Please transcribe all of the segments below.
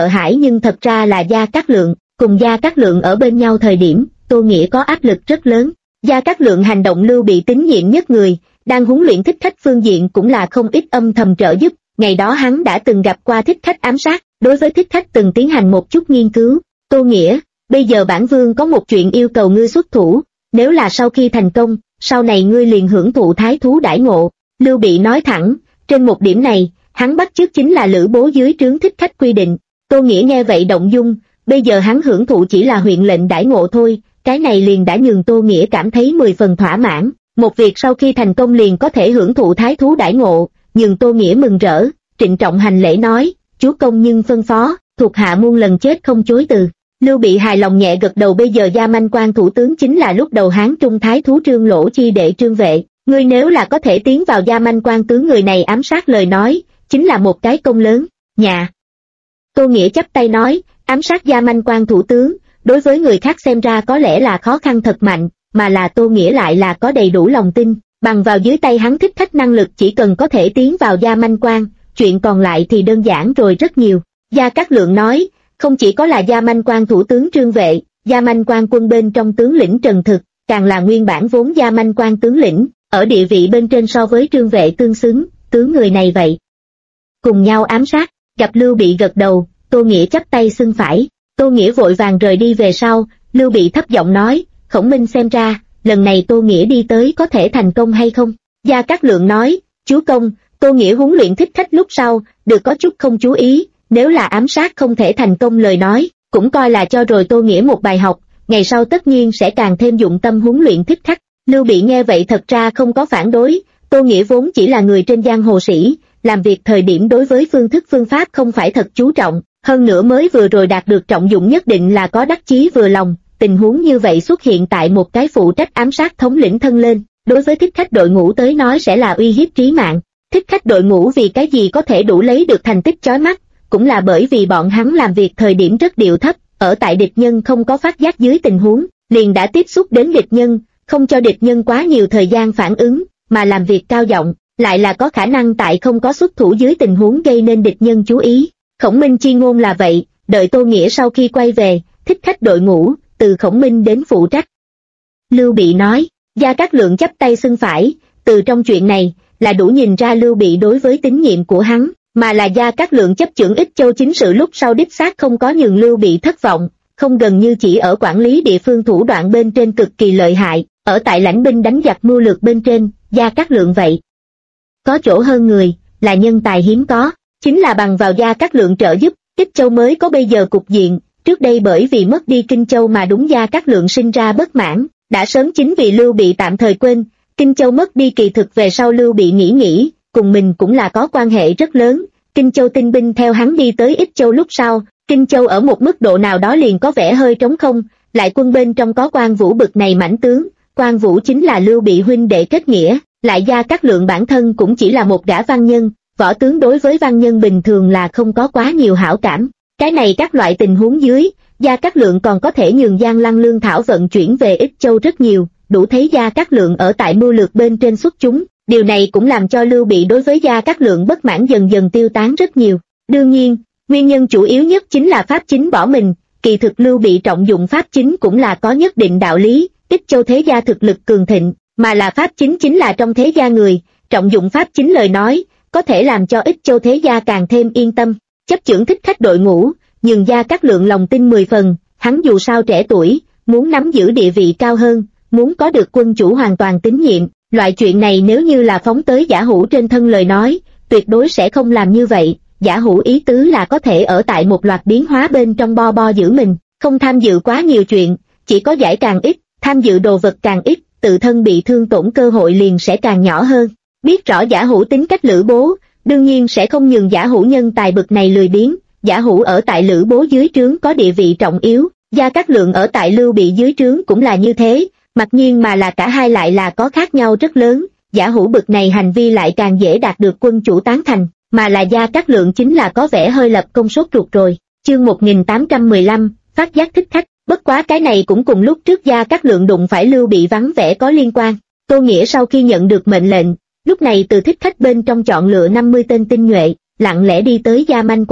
hãi nhưng thật ra là Gia Cát Lượng. Cùng Gia Cát Lượng ở bên nhau thời điểm, Tô Nghĩa có áp lực rất lớn. Gia Cát Lượng hành động Lưu Bị tín nhiệm nhất người, đang huấn luyện thích khách phương diện cũng là không ít âm thầm trợ giúp. Ngày đó hắn đã từng gặp qua thích khách ám sát, đối với thích khách từng tiến hành một chút nghiên cứu. Tô Nghĩa, bây giờ bản vương có một chuyện yêu cầu ngươi xuất thủ, nếu là sau khi thành công, sau này ngươi liền hưởng thụ thái thú đãi ngộ. Lưu Bị nói thẳng, trên một điểm này, hắn bắt chước chính là lữ bố dưới trướng thích khách quy định. Tô Nghĩa nghe vậy động dung, bây giờ hắn hưởng thụ chỉ là huyện lệnh đãi ngộ thôi, cái này liền đã nhường Tô Nghĩa cảm thấy 10 phần thỏa mãn. Một việc sau khi thành công liền có thể hưởng thụ thái thú đãi ngộ, nhường Tô Nghĩa mừng rỡ, trịnh trọng hành lễ nói, chúa công nhưng phân phó, thuộc hạ muôn lần chết không chối từ. Lưu Bị hài lòng nhẹ gật đầu. Bây giờ Gia Manh Quan thủ tướng chính là lúc đầu Hán Trung thái thú Trương Lỗ chi đệ Trương Vệ, ngươi nếu là có thể tiến vào Gia Manh Quan tướng người này ám sát lời nói, chính là một cái công lớn. Nhà Tô Nghĩa chắp tay nói, ám sát Gia Manh Quan thủ tướng, đối với người khác xem ra có lẽ là khó khăn thật mạnh, mà là Tô Nghĩa lại là có đầy đủ lòng tin, bằng vào dưới tay hắn thích khách năng lực chỉ cần có thể tiến vào Gia Manh Quan, chuyện còn lại thì đơn giản rồi rất nhiều. Gia Cát Lượng nói, không chỉ có là Gia Manh Quan thủ tướng Trương Vệ, Gia Manh Quan quân bên trong tướng lĩnh Trần Thực, càng là nguyên bản vốn Gia Manh Quan tướng lĩnh, ở địa vị bên trên so với Trương Vệ tương xứng, tướng người này vậy. Cùng nhau ám sát, gặp Lưu Bị gật đầu, Tô Nghĩa chắp tay xưng phải. Tô Nghĩa vội vàng rời đi về sau, Lưu Bị thấp giọng nói, Khổng Minh xem ra, lần này Tô Nghĩa đi tới có thể thành công hay không? Gia Cát Lượng nói, chúa công, Tô Nghĩa huấn luyện thích khách lúc sau, được có chút không chú ý, nếu là ám sát không thể thành công lời nói, cũng coi là cho rồi Tô Nghĩa một bài học, ngày sau tất nhiên sẽ càng thêm dụng tâm huấn luyện thích khách. Lưu Bị nghe vậy thật ra không có phản đối, Tô Nghĩa vốn chỉ là người trên giang hồ sĩ, làm việc thời điểm đối với phương thức phương pháp không phải thật chú trọng, hơn nữa mới vừa rồi đạt được trọng dụng nhất định là có đắc chí vừa lòng. Tình huống như vậy xuất hiện tại một cái phụ trách ám sát thống lĩnh thân lên, đối với thích khách đội ngũ tới nói sẽ là uy hiếp trí mạng. Thích khách đội ngũ vì cái gì có thể đủ lấy được thành tích chói mắt, cũng là bởi vì bọn hắn làm việc thời điểm rất điệu thấp, ở tại địch nhân không có phát giác dưới tình huống, liền đã tiếp xúc đến địch nhân, không cho địch nhân quá nhiều thời gian phản ứng, mà làm việc cao giọng, lại là có khả năng tại không có xuất thủ dưới tình huống gây nên địch nhân chú ý. Khổng Minh chi ngôn là vậy, đợi Tô Nghĩa sau khi quay về, thích khách đội ngũ, từ Khổng Minh đến phụ trách. Lưu Bị nói, Gia Cát Lượng chắp tay xưng phải, từ trong chuyện này, là đủ nhìn ra Lưu Bị đối với tín nhiệm của hắn, mà là Gia Cát Lượng chấp chưởng Ích Châu chính sự lúc sau đích xác không có nhường Lưu Bị thất vọng, không gần như chỉ ở quản lý địa phương thủ đoạn bên trên cực kỳ lợi hại, ở tại lãnh binh đánh giặc mưu lược bên trên, Gia Cát Lượng vậy. Có chỗ hơn người, là nhân tài hiếm có, chính là bằng vào Gia Cát Lượng trợ giúp, Ích Châu mới có bây giờ cục diện. Trước đây bởi vì mất đi Kinh Châu mà đúng Gia Cát Lượng sinh ra bất mãn, đã sớm chính vì Lưu Bị tạm thời quên, Kinh Châu mất đi kỳ thực về sau Lưu Bị nghĩ, cùng mình cũng là có quan hệ rất lớn, Kinh Châu tinh binh theo hắn đi tới Ích Châu lúc sau, Kinh Châu ở một mức độ nào đó liền có vẻ hơi trống không, lại quân bên trong có Quan Vũ bực này mãnh tướng, Quan Vũ chính là Lưu Bị huynh đệ kết nghĩa, lại Gia Cát Lượng bản thân cũng chỉ là một gã văn nhân, võ tướng đối với văn nhân bình thường là không có quá nhiều hảo cảm. Cái này các loại tình huống dưới, Gia Cát Lượng còn có thể nhường Giang Lăng lương thảo vận chuyển về Ích Châu rất nhiều, đủ thấy Gia Cát Lượng ở tại mưu lược bên trên xuất chúng, điều này cũng làm cho Lưu Bị đối với Gia Cát Lượng bất mãn dần dần tiêu tán rất nhiều. Đương nhiên, nguyên nhân chủ yếu nhất chính là Pháp Chính bỏ mình, kỳ thực Lưu Bị trọng dụng Pháp Chính cũng là có nhất định đạo lý, Ích Châu thế gia thực lực cường thịnh, mà là Pháp Chính chính là trong thế gia người, trọng dụng Pháp Chính lời nói, có thể làm cho Ích Châu thế gia càng thêm yên tâm. Chấp chưởng thích khách đội ngũ, nhưng Gia Cát Lượng lòng tin 10 phần, hắn dù sao trẻ tuổi, muốn nắm giữ địa vị cao hơn, muốn có được quân chủ hoàn toàn tín nhiệm, loại chuyện này nếu như là phóng tới Giả Hữu trên thân lời nói, tuyệt đối sẽ không làm như vậy. Giả Hữu ý tứ là có thể ở tại một loạt biến hóa bên trong bo giữ mình, không tham dự quá nhiều chuyện, chỉ có giải càng ít, tham dự đồ vật càng ít, tự thân bị thương tổn cơ hội liền sẽ càng nhỏ hơn. Biết rõ Giả Hữu tính cách Lữ Bố, đương nhiên sẽ không nhường Giả Hữu nhân tài bực này lười biếng. Giả Hữu ở tại Lữ Bố dưới trướng có địa vị trọng yếu, Gia Cát Lượng ở tại Lưu Bị dưới trướng cũng là như thế, mặc nhiên mà là cả hai lại là có khác nhau rất lớn. Giả Hữu bực này hành vi lại càng dễ đạt được quân chủ tán thành, mà là Gia Cát Lượng chính là có vẻ hơi lập công sốt ruột rồi. Chương 1815, phát giác thích khách, bất quá cái này cũng cùng lúc trước Gia Cát Lượng đụng phải Lưu Bị vắng vẻ có liên quan. Tô Nghĩa sau khi nhận được mệnh lệnh, lúc này từ thích khách bên trong chọn lựa 50 tên tinh nhuệ, lặng lẽ đi tới Gia Manh Quan.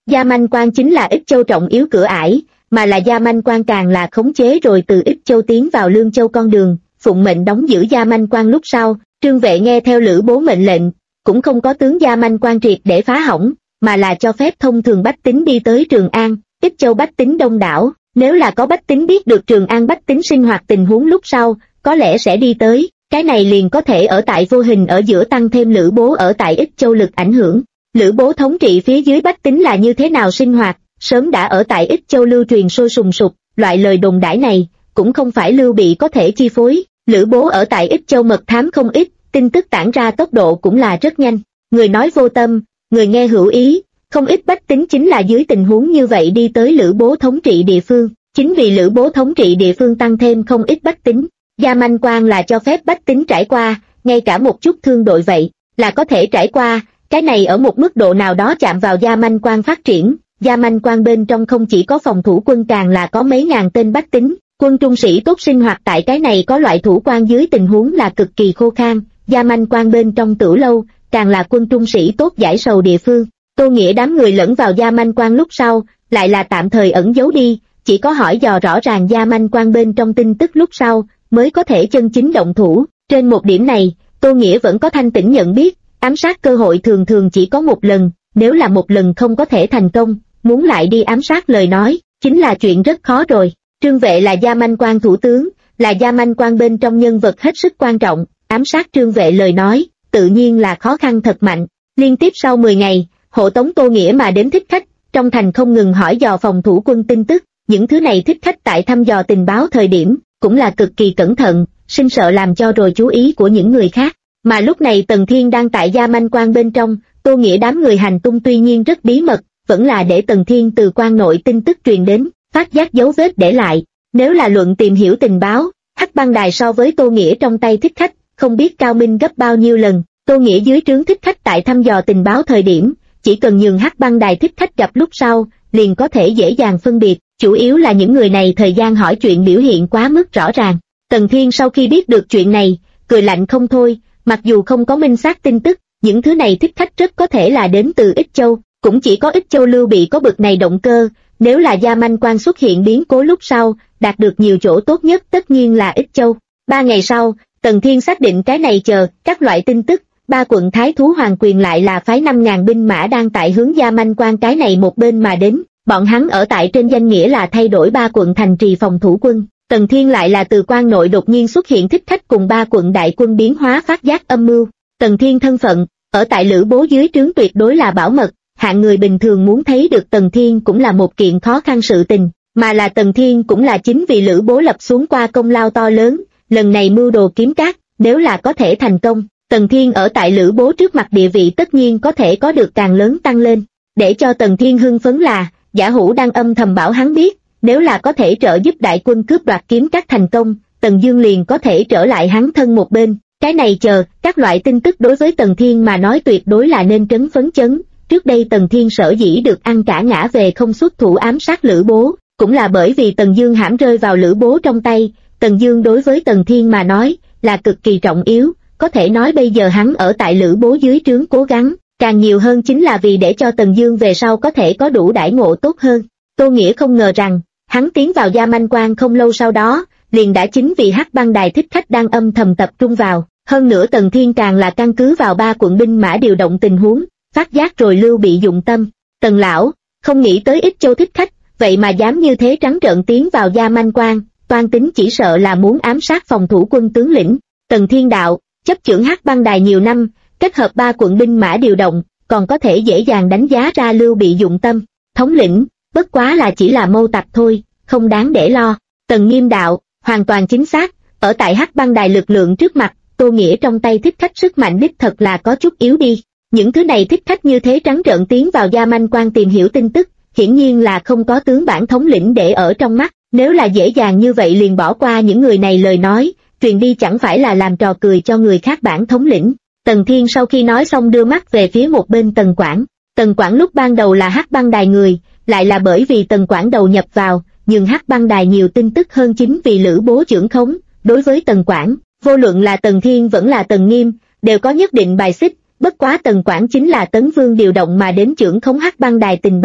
Gia Manh Quan chính là Ích Châu trọng yếu cửa ải, mà là Gia Manh Quan càng là khống chế rồi từ Ích Châu tiến vào Lương Châu con đường, phụng mệnh đóng giữ Gia Manh Quan lúc sau, Trương Vệ nghe theo Lữ Bố mệnh lệnh, cũng không có tướng Gia Manh Quan triệt để phá hỏng, mà là cho phép thông thường bách tính đi tới Trường An. Ích Châu bách tính đông đảo, nếu là có bách tính biết được Trường An bách tính sinh hoạt tình huống lúc sau, có lẽ sẽ đi tới, cái này liền có thể ở tại vô hình ở giữa tăng thêm Lữ Bố ở tại Ích Châu lực ảnh hưởng. Lữ Bố thống trị phía dưới bách tính là như thế nào sinh hoạt, sớm đã ở tại Ích Châu lưu truyền sôi sùng sục, loại lời đồn đãi này, cũng không phải Lưu Bị có thể chi phối. Lữ Bố ở tại Ích Châu mật thám không ít, tin tức tản ra tốc độ cũng là rất nhanh, người nói vô tâm, người nghe hữu ý, không ít bách tính chính là dưới tình huống như vậy đi tới Lữ Bố thống trị địa phương, chính vì Lữ Bố thống trị địa phương tăng thêm không ít bách tính. Gia Manh Quan là cho phép bách tính trải qua, ngay cả một chút thương đội vậy, là có thể trải qua, cái này ở một mức độ nào đó chạm vào Gia Manh Quan phát triển. Gia Manh Quan bên trong không chỉ có phòng thủ quân càng là có mấy ngàn tên bách tính, quân trung sĩ tốt sinh hoạt tại cái này có loại thủ quan dưới tình huống là cực kỳ khô khan. Gia Manh Quan bên trong Tử Lâu, càng là quân trung sĩ tốt giải sầu địa phương. Tô Nghĩa đám người lẫn vào Gia Manh Quan lúc sau, lại là tạm thời ẩn giấu đi, chỉ có hỏi dò rõ ràng Gia Manh Quan bên trong tin tức lúc sau, mới có thể chân chính động thủ. Trên một điểm này, Tô Nghĩa vẫn có thanh tỉnh nhận biết, ám sát cơ hội thường thường chỉ có một lần, nếu là một lần không có thể thành công, muốn lại đi ám sát lời nói, chính là chuyện rất khó rồi. Trương Vệ là Gia Manh Quan thủ tướng, là Gia Manh Quan bên trong nhân vật hết sức quan trọng, ám sát Trương Vệ lời nói, tự nhiên là khó khăn thật mạnh. Liên tiếp sau 10 ngày, hộ tống Tô Nghĩa mà đến thích khách, trong thành không ngừng hỏi dò phòng thủ quân tin tức, những thứ này thích khách tại thăm dò tình báo thời điểm, cũng là cực kỳ cẩn thận, sinh sợ làm cho rồi chú ý của những người khác. Mà lúc này Tần Thiên đang tại Gia Manh Quan bên trong, Tô Nghĩa đám người hành tung tuy nhiên rất bí mật, vẫn là để Tần Thiên từ quan nội tin tức truyền đến, phát giác dấu vết để lại. Nếu là luận tìm hiểu tình báo, Hắc Băng Đài so với Tô Nghĩa trong tay thích khách, không biết cao minh gấp bao nhiêu lần. Tô Nghĩa dưới trướng thích khách tại thăm dò tình báo thời điểm, chỉ cần nhường Hắc Băng Đài thích khách gặp lúc sau, liền có thể dễ dàng phân biệt, chủ yếu là những người này thời gian hỏi chuyện biểu hiện quá mức rõ ràng. Tần Thiên sau khi biết được chuyện này, cười lạnh không thôi, mặc dù không có minh xác tin tức, những thứ này thích khách rất có thể là đến từ Ích Châu, cũng chỉ có Ích Châu Lưu Bị có bực này động cơ, nếu là Gia Manh Quan xuất hiện biến cố lúc sau, đạt được nhiều chỗ tốt nhất tất nhiên là Ích Châu. 3 ngày sau, Tần Thiên xác định cái này chờ, các loại tin tức, 3 quận Thái Thú Hoàng Quyền lại là phái 5.000 binh mã đang tại hướng Gia Manh Quan cái này một bên mà đến, bọn hắn ở tại trên danh nghĩa là thay đổi 3 quận thành trì phòng thủ quân. Tần Thiên lại là từ quan nội đột nhiên xuất hiện thích khách cùng 3 quận đại quân biến hóa phát giác âm mưu. Tần Thiên thân phận, ở tại Lữ Bố dưới trướng tuyệt đối là bảo mật, hạng người bình thường muốn thấy được Tần Thiên cũng là một kiện khó khăn sự tình, mà là Tần Thiên cũng là chính vì Lữ Bố lập xuống qua công lao to lớn, lần này mưu đồ kiếm cát, nếu là có thể thành công, Tần Thiên ở tại Lữ Bố trước mặt địa vị tất nhiên có thể có được càng lớn tăng lên. Để cho Tần Thiên hưng phấn là, Giả Hữu đang âm thầm bảo hắn biết, nếu là có thể trợ giúp đại quân cướp đoạt kiếm cát thành công, Tần Dương liền có thể trở lại hắn thân một bên. Cái này chờ, các loại tin tức đối với Tần Thiên mà nói tuyệt đối là nên trấn phấn chấn. Trước đây Tần Thiên sở dĩ được ăn cả ngã về không xuất thủ ám sát Lữ Bố, cũng là bởi vì Tần Dương hãm rơi vào Lữ Bố trong tay. Tần Dương đối với Tần Thiên mà nói là cực kỳ trọng yếu, có thể nói bây giờ hắn ở tại Lữ Bố dưới trướng cố gắng, càng nhiều hơn chính là vì để cho Tần Dương về sau có thể có đủ đãi ngộ tốt hơn. Tô Nghĩa không ngờ rằng, hắn tiến vào Gia Manh Quan không lâu sau đó, liền đã chính vì Hắc Băng Đài thích khách đang âm thầm tập trung vào, hơn nữa Tần Thiên càng là căn cứ vào 3 quận binh mã điều động tình huống, phát giác rồi Lưu Bị dụng tâm. Tần lão, không nghĩ tới Ích Châu thích khách, vậy mà dám như thế trắng trợn tiến vào Gia Manh Quan, toan tính chỉ sợ là muốn ám sát phòng thủ quân tướng lĩnh. Tần Thiên đạo, chấp chưởng Hắc Băng Đài nhiều năm, kết hợp 3 quận binh mã điều động, còn có thể dễ dàng đánh giá ra Lưu Bị dụng tâm. Thống lĩnh, bất quá là chỉ là mâu tặc thôi, không đáng để lo. Tần Nghiêm đạo, hoàn toàn chính xác, ở tại Hắc Băng Đài lực lượng trước mặt, Tô Nghĩa trong tay thích khách sức mạnh đích thật là có chút yếu đi. Những thứ này thích khách như thế trắng trợn tiến vào Gia Manh Quan tìm hiểu tin tức, hiển nhiên là không có tướng bản thống lĩnh để ở trong mắt, nếu là dễ dàng như vậy liền bỏ qua những người này lời nói, truyền đi chẳng phải là làm trò cười cho người khác bản thống lĩnh. Tần Thiên sau khi nói xong đưa mắt về phía một bên Tần Quảng. Tần Quảng lúc ban đầu là Hắc Băng Đài người, lại là bởi vì Tần Quảng đầu nhập vào, nhưng Hắc Băng Đài nhiều tin tức hơn chính vì Lữ Bố trưởng khống. Đối với Tần Quảng, vô luận là Tần Thiên vẫn là Tần Nghiêm, đều có nhất định bài xích, bất quá Tần Quảng chính là Tấn Vương điều động mà đến trưởng khống Hắc Băng Đài tình báo,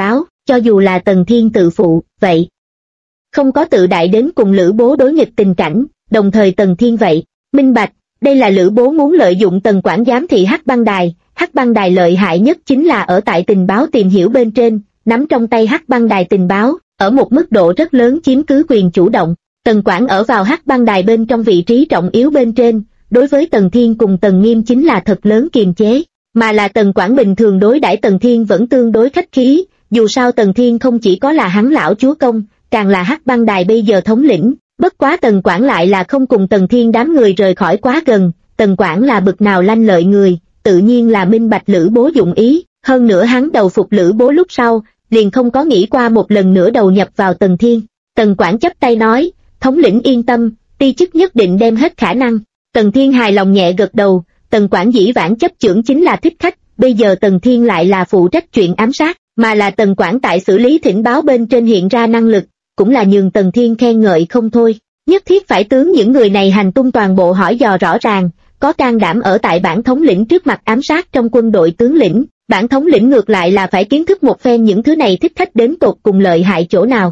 cho dù là Tần Thiên tự phụ, vậy không có tự đại đến cùng Lữ Bố đối nghịch tình cảnh, đồng thời Tần Thiên vậy, minh bạch, đây là Lữ Bố muốn lợi dụng Tần quản giám thị Hắc băng đài lợi hại nhất chính là ở tại tình báo tìm hiểu bên trên, nắm trong tay Hắc băng đài tình báo, ở một mức độ rất lớn chiếm cứ quyền chủ động, Tần quản ở vào Hắc băng đài bên trong vị trí trọng yếu bên trên, đối với Tần Thiên cùng Tần Nghiêm chính là thật lớn kiềm chế, mà là Tần quản bình thường đối đãi Tần Thiên vẫn tương đối khách khí, dù sao Tần Thiên không chỉ có là hắn lão chúa công, càng là Hắc băng đài bây giờ thống lĩnh, bất quá Tần quản lại là không cùng Tần Thiên đám người rời khỏi quá gần, Tần quản là bực nào lanh lợi người, tự nhiên là minh bạch Lữ Bố dụng ý, hơn nữa hắn đầu phục Lữ Bố lúc sau, liền không có nghĩ qua một lần nữa đầu nhập vào Tần Thiên. Tần quản chắp tay nói, thống lĩnh yên tâm, ti chức nhất định đem hết khả năng. Tần Thiên hài lòng nhẹ gật đầu, Tần quản dĩ vãng chấp chưởng chính là thích khách, bây giờ Tần Thiên lại là phụ trách chuyện ám sát, mà là Tần quản tại xử lý thỉnh báo bên trên hiện ra năng lực, cũng là nhường Tần Thiên khen ngợi không thôi. Nhất thiết phải tướng những người này hành tung toàn bộ hỏi dò rõ ràng, có can đảm ở tại bản thống lĩnh trước mặt ám sát trong quân đội tướng lĩnh, bản thống lĩnh ngược lại là phải kiến thức một phen những thứ này thích khách đến tột cùng lợi hại chỗ nào.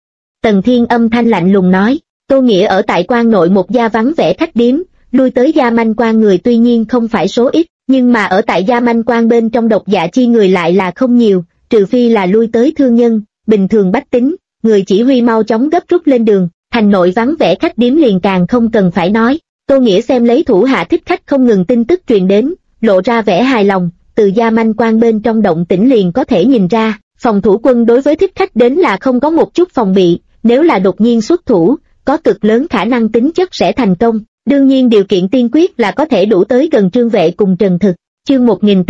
Tần Thiên âm thanh lạnh lùng nói, Tô Nghĩa ở tại quan nội một gia vắng vẻ khách điếm, lui tới gia manh quan người tuy nhiên không phải số ít, nhưng mà ở tại gia manh quan bên trong độc dạ chi người lại là không nhiều, trừ phi là lui tới thương nhân, bình thường bách tính, người chỉ huy mau chóng gấp rút lên đường, thành nội vắng vẻ khách điếm liền càng không cần phải nói. Tô Nghĩa xem lấy thủ hạ thích khách không ngừng tin tức truyền đến, lộ ra vẻ hài lòng, từ gia manh quan bên trong động tĩnh liền có thể nhìn ra, phòng thủ quân đối với thích khách đến là không có một chút phòng bị, nếu là đột nhiên xuất thủ, có cực lớn khả năng tính chất sẽ thành công, đương nhiên điều kiện tiên quyết là có thể đủ tới gần Trương Vệ cùng Trần Thực. Chương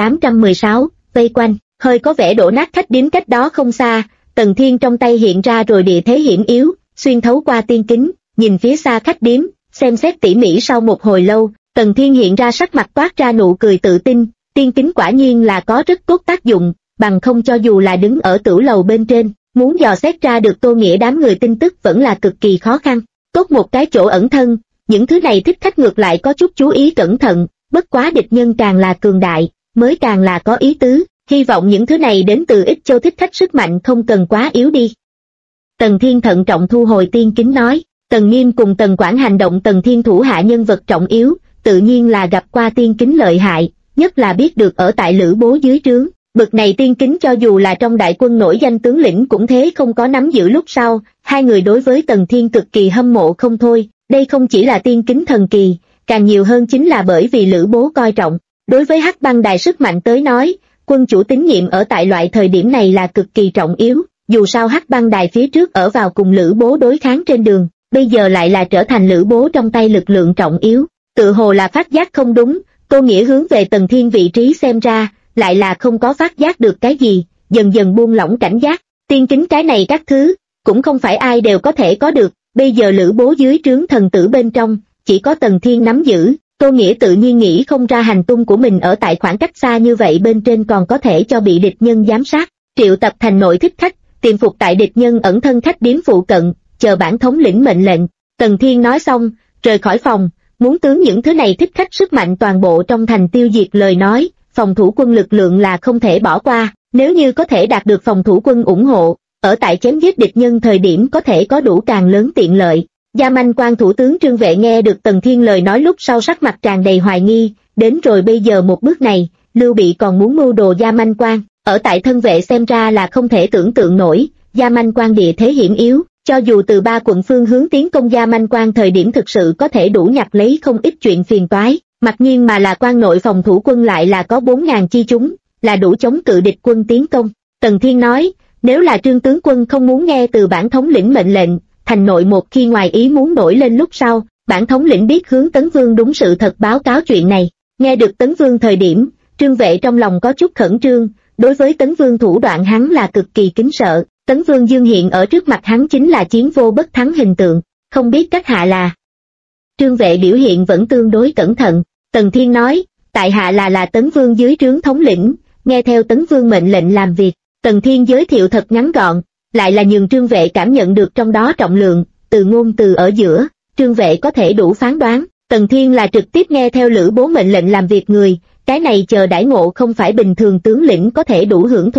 1816, vây quanh, hơi có vẻ đổ nát khách điếm cách đó không xa, Tần Thiên trong tay hiện ra rồi địa thế hiểm yếu, xuyên thấu qua tiên kính, nhìn phía xa khách điếm, xem xét tỉ mỉ sau một hồi lâu, Tần Thiên hiện ra sắc mặt toát ra nụ cười tự tin, tiên kính quả nhiên là có rất tốt tác dụng, bằng không cho dù là đứng ở tửu lầu bên trên, muốn dò xét ra được Tô Nghĩa đám người tin tức vẫn là cực kỳ khó khăn, tốt một cái chỗ ẩn thân, những thứ này thích khách ngược lại có chút chú ý cẩn thận, bất quá địch nhân càng là cường đại, mới càng là có ý tứ, hy vọng những thứ này đến từ Ích Châu thích khách sức mạnh không cần quá yếu đi. Tần Thiên thận trọng thu hồi tiên kính nói, Tần Nghiêm cùng Tần Quản hành động Tần Thiên thủ hạ nhân vật trọng yếu, tự nhiên là gặp qua tiên kính lợi hại, nhất là biết được ở tại Lữ Bố dưới trướng, bực này tiên kính cho dù là trong đại quân nổi danh tướng lĩnh cũng thế không có nắm giữ lúc sau, hai người đối với Tần Thiên cực kỳ hâm mộ không thôi, đây không chỉ là tiên kính thần kỳ, càng nhiều hơn chính là bởi vì Lữ Bố coi trọng, đối với Hắc băng đài sức mạnh tới nói, quân chủ tín nhiệm ở tại loại thời điểm này là cực kỳ trọng yếu, dù sao Hắc băng đài phía trước ở vào cùng Lữ Bố đối kháng trên đường, bây giờ lại là trở thành Lữ Bố trong tay lực lượng trọng yếu, tự hồ là phát giác không đúng, Tô Nghĩa hướng về Tần Thiên vị trí xem ra, lại là không có phát giác được cái gì, dần dần buông lỏng cảnh giác, tiên kính cái này các thứ, cũng không phải ai đều có thể có được, bây giờ Lữ Bố dưới trướng thần tử bên trong, chỉ có Tần Thiên nắm giữ, Tô Nghĩa tự nhiên nghĩ không ra hành tung của mình ở tại khoảng cách xa như vậy bên trên còn có thể cho bị địch nhân giám sát, triệu tập thành nội thích khách, tiềm phục tại địch nhân ẩn thân khách điếm phụ cận, chờ bản thống lĩnh mệnh lệnh. Tần Thiên nói xong, rời khỏi phòng, muốn tướng những thứ này thích khách sức mạnh toàn bộ trong thành tiêu diệt lời nói, phòng thủ quân lực lượng là không thể bỏ qua, nếu như có thể đạt được phòng thủ quân ủng hộ, ở tại chém giết địch nhân thời điểm có thể có đủ càng lớn tiện lợi. Gia Manh Quan thủ tướng Trương Vệ nghe được Tần Thiên lời nói lúc sau sắc mặt tràn đầy hoài nghi, đến rồi bây giờ một bước này, Lưu Bị còn muốn mưu đồ Gia Manh Quan, ở tại thân vệ xem ra là không thể tưởng tượng nổi, Gia Manh Quan địa thế hiểm yếu, cho dù từ 3 quận phương hướng tiến công Gia Manh Quan thời điểm thực sự có thể đủ nhặt lấy không ít chuyện phiền toái, mặc nhiên mà là quan nội phòng thủ quân lại là có 4.000 chi chúng, là đủ chống cự địch quân tiến công. Tần Thiên nói, nếu là Trương tướng quân không muốn nghe từ bản thống lĩnh mệnh lệnh, thành nội một khi ngoài ý muốn nổi lên lúc sau, bản thống lĩnh biết hướng Tấn Vương đúng sự thật báo cáo chuyện này. Nghe được Tấn Vương thời điểm, Trương Vệ trong lòng có chút khẩn trương, đối với Tấn Vương thủ đoạn hắn là cực kỳ kính sợ, Tấn Vương dương hiện ở trước mặt hắn chính là chiến vô bất thắng hình tượng, không biết các hạ là. Trương Vệ biểu hiện vẫn tương đối cẩn thận, Tần Thiên nói, tại hạ là Tấn Vương dưới trướng thống lĩnh, nghe theo Tấn Vương mệnh lệnh làm việc. Tần Thiên giới thiệu thật ngắn gọn, lại là nhường Trương Vệ cảm nhận được trong đó trọng lượng, từ ngôn từ ở giữa, Trương Vệ có thể đủ phán đoán, Tần Thiên là trực tiếp nghe theo Lữ Bố mệnh lệnh làm việc người, cái này chờ đãi ngộ không phải bình thường tướng lĩnh có thể đủ hưởng thụ.